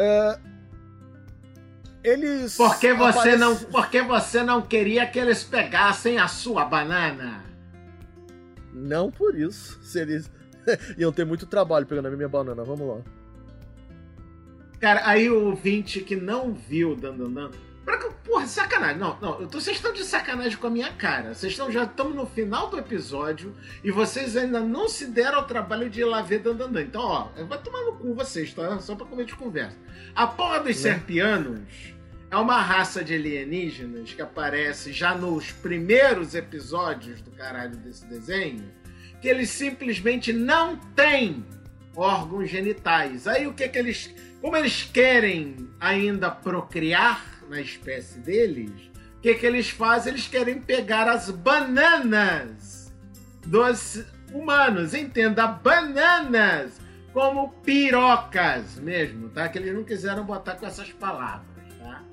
eles... Porque você não queria que eles pegassem a sua banana? Não por isso, se eles... iam ter muito trabalho pegando a minha banana, vamos lá. Cara, aí o ouvinte que não viu o Dandandan... Porra, sacanagem. Não, vocês estão de sacanagem com a minha cara. Já estamos no final do episódio e vocês ainda não se deram ao trabalho de ir lá ver Dandandan. Então, ó, vai tomar no cu vocês, tá? Só pra comer de conversa. A porra dos serpianos é uma raça de alienígenas que aparece já nos primeiros episódios do caralho desse desenho, que eles simplesmente não têm órgãos genitais. Aí o que eles... Como eles querem ainda procriar na espécie deles, o que eles fazem? Eles querem pegar as bananas dos humanos. Entenda, bananas como pirocas mesmo, tá? Que eles não quiseram botar com essas palavras, tá?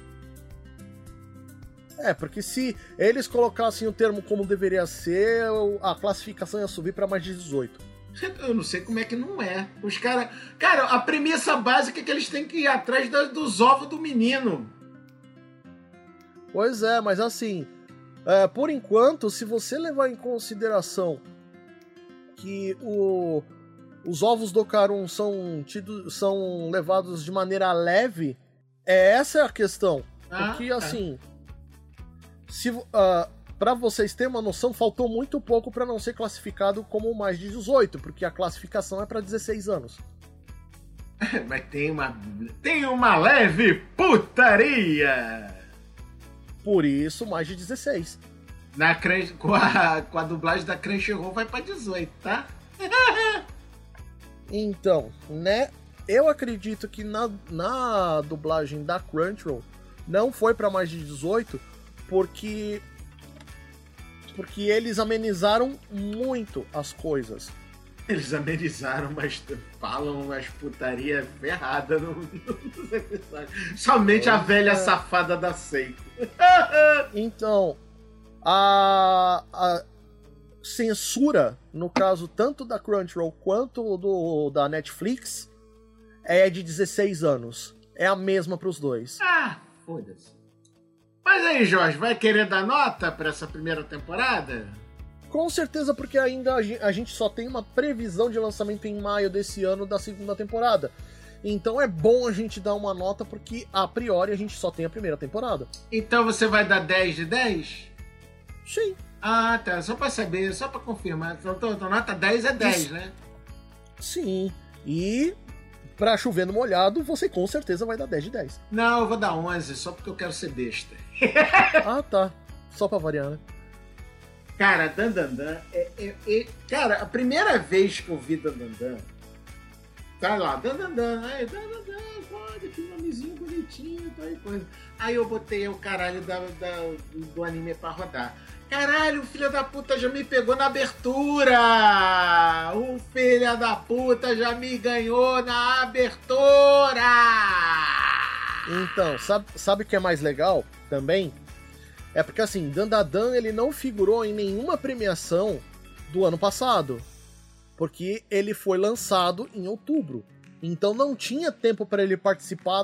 Porque se eles colocassem o termo como deveria ser, a classificação ia subir para mais de 18. Eu não sei como é que não é. Os caras... Cara, a premissa básica é que eles têm que ir atrás dos ovos do menino. Pois é, mas assim, por enquanto, se você levar em consideração que os ovos do Karun são levados de maneira leve, essa é a questão. Porque assim, para vocês terem uma noção, faltou muito pouco para não ser classificado como mais de 18, porque a classificação é para 16 anos. Mas tem uma leve putaria. Por isso, mais de 16. Com a dublagem da Crunchyroll vai pra 18, tá? Então, né? Eu acredito que na dublagem da Crunchyroll não foi pra mais de 18, porque eles amenizaram muito as coisas. Eles amenizaram, mas falam umas putaria ferrada nos episódios. Somente a velha safada da Seiko. Então, a censura, no caso tanto da Crunchyroll quanto da Netflix, é de 16 anos. É a mesma pros dois. Foda-se. Mas aí, Jorge, vai querer dar nota pra essa primeira temporada? Com certeza, porque ainda a gente só tem uma previsão de lançamento em maio desse ano da segunda temporada. Então é bom a gente dar uma nota, porque a priori a gente só tem a primeira temporada. Então você vai dar 10 de 10? Sim. Ah, tá. Só pra saber, só pra confirmar. Então nota 10 é 10, isso, né? Sim. E pra chover no molhado, você com certeza vai dar 10 de 10. Não, eu vou dar 11, só porque eu quero ser besta. Tá. Só pra variar, né? Cara, Dandandan cara, a primeira vez que eu vi Dandandan, tá lá, Dandandan, foda, que nomezinho bonitinho, tá aí coisa. Aí eu botei o caralho do anime pra rodar. Caralho, o filho da puta já me pegou na abertura! O filho da puta já me ganhou na abertura! Então, sabe o que é mais legal também? É porque assim, Dandadan ele não figurou em nenhuma premiação do ano passado, porque ele foi lançado em outubro. Então não tinha tempo para ele participar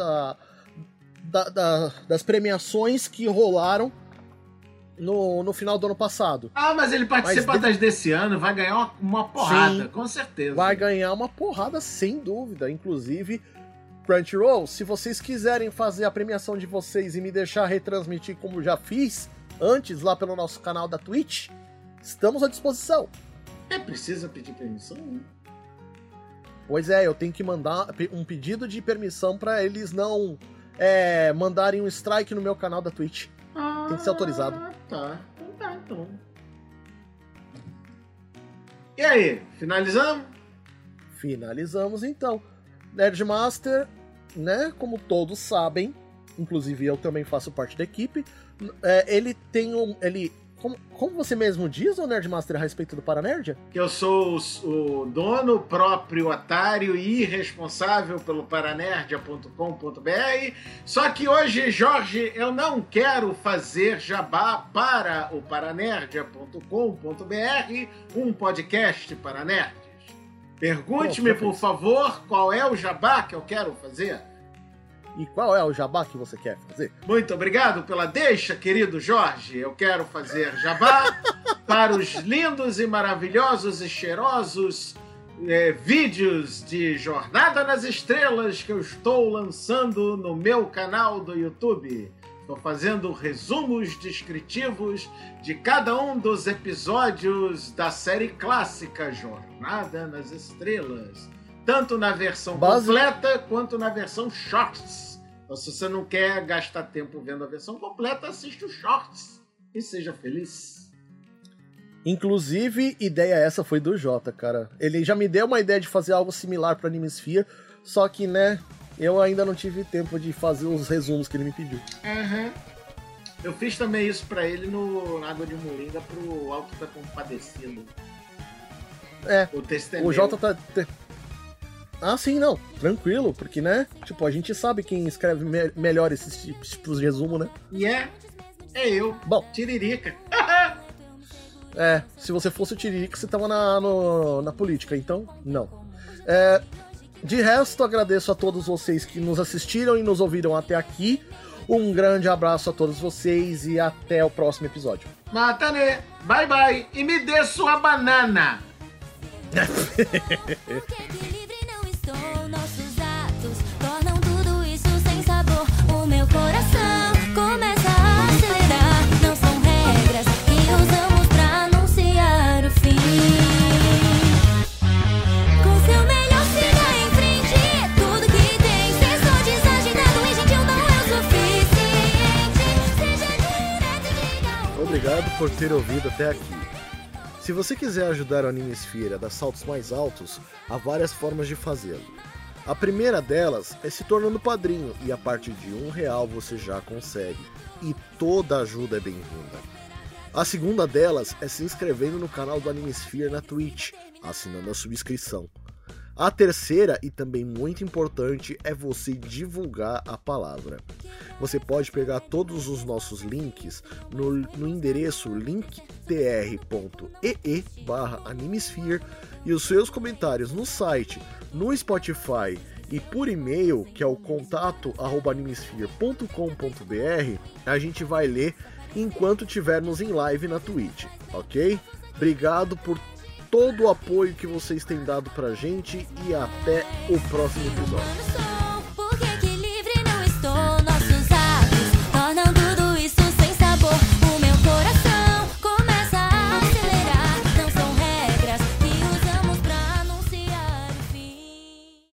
das premiações que rolaram no final do ano passado. Mas ele participa das desse ano, vai ganhar uma porrada, sim, com certeza. Vai ganhar uma porrada, sem dúvida. Inclusive, Crunchyroll, se vocês quiserem fazer a premiação de vocês e me deixar retransmitir como já fiz antes lá pelo nosso canal da Twitch, estamos à disposição. Precisa pedir permissão, né? Pois é, eu tenho que mandar um pedido de permissão para eles não mandarem um strike no meu canal da Twitch. Tem que ser autorizado. Tá, então. E aí, finalizamos? Finalizamos então. Nerdmaster, né, como todos sabem, inclusive eu também faço parte da equipe, ele tem como você mesmo diz, o Nerdmaster, a respeito do Paranerdia? Que eu sou o dono, proprietário e responsável pelo paranerdia.com.br. Só que hoje, Jorge, eu não quero fazer jabá para o paranerdia.com.br, um podcast para nerds. Pergunte-me, por favor, qual é o jabá que eu quero fazer. E qual é o jabá que você quer fazer? Muito obrigado pela deixa, querido Jorge. Eu quero fazer jabá para os lindos e maravilhosos e cheirosos vídeos de Jornada nas Estrelas que eu estou lançando no meu canal do YouTube. Estou fazendo resumos descritivos de cada um dos episódios da série clássica Jornada nas Estrelas. Tanto na versão completa quanto na versão shorts. Então, se você não quer gastar tempo vendo a versão completa, assiste os shorts e seja feliz. Inclusive, ideia essa foi do Jota, cara. Ele já me deu uma ideia de fazer algo similar para Animesphere, só que, né, eu ainda não tive tempo de fazer os resumos que ele me pediu. Uhum. Eu fiz também isso para ele no Água de Moringa pro Alto da Compadecida. O testemunho. O Jota tá... Ah, sim, não. Tranquilo, porque, né? Tipo, a gente sabe quem escreve melhor esses tipos de resumo, né? E é eu. Bom. Tiririca. Se você fosse o Tiririca, você tava na política, então, não. De resto, agradeço a todos vocês que nos assistiram e nos ouviram até aqui. Um grande abraço a todos vocês e até o próximo episódio. Matane, bye bye e me dê sua banana. Nossos atos tornam tudo isso sem sabor. O meu coração começa a acelerar. Não são regras que usamos pra anunciar o fim. Com seu melhor siga em frente. Tudo que tem, ser só desagitado e gentil não é o suficiente. Seja direto e diga. Obrigado por ter ouvido até aqui. Se você quiser ajudar o Animesphere a dar saltos mais altos, há várias formas de fazê-lo. A primeira delas é se tornando padrinho, e a partir de R$1 você já consegue, e toda ajuda é bem-vinda. A segunda delas é se inscrevendo no canal do Animesphere na Twitch, assinando a subscrição. A terceira, e também muito importante, é você divulgar a palavra. Você pode pegar todos os nossos links no endereço linktr.ee/Animesphere e os seus comentários no site, no Spotify e por e-mail, que é o contato@animesphere.com.br, a gente vai ler enquanto tivermos em live na Twitch, ok? Obrigado por todo o apoio que vocês têm dado pra gente e até o próximo episódio.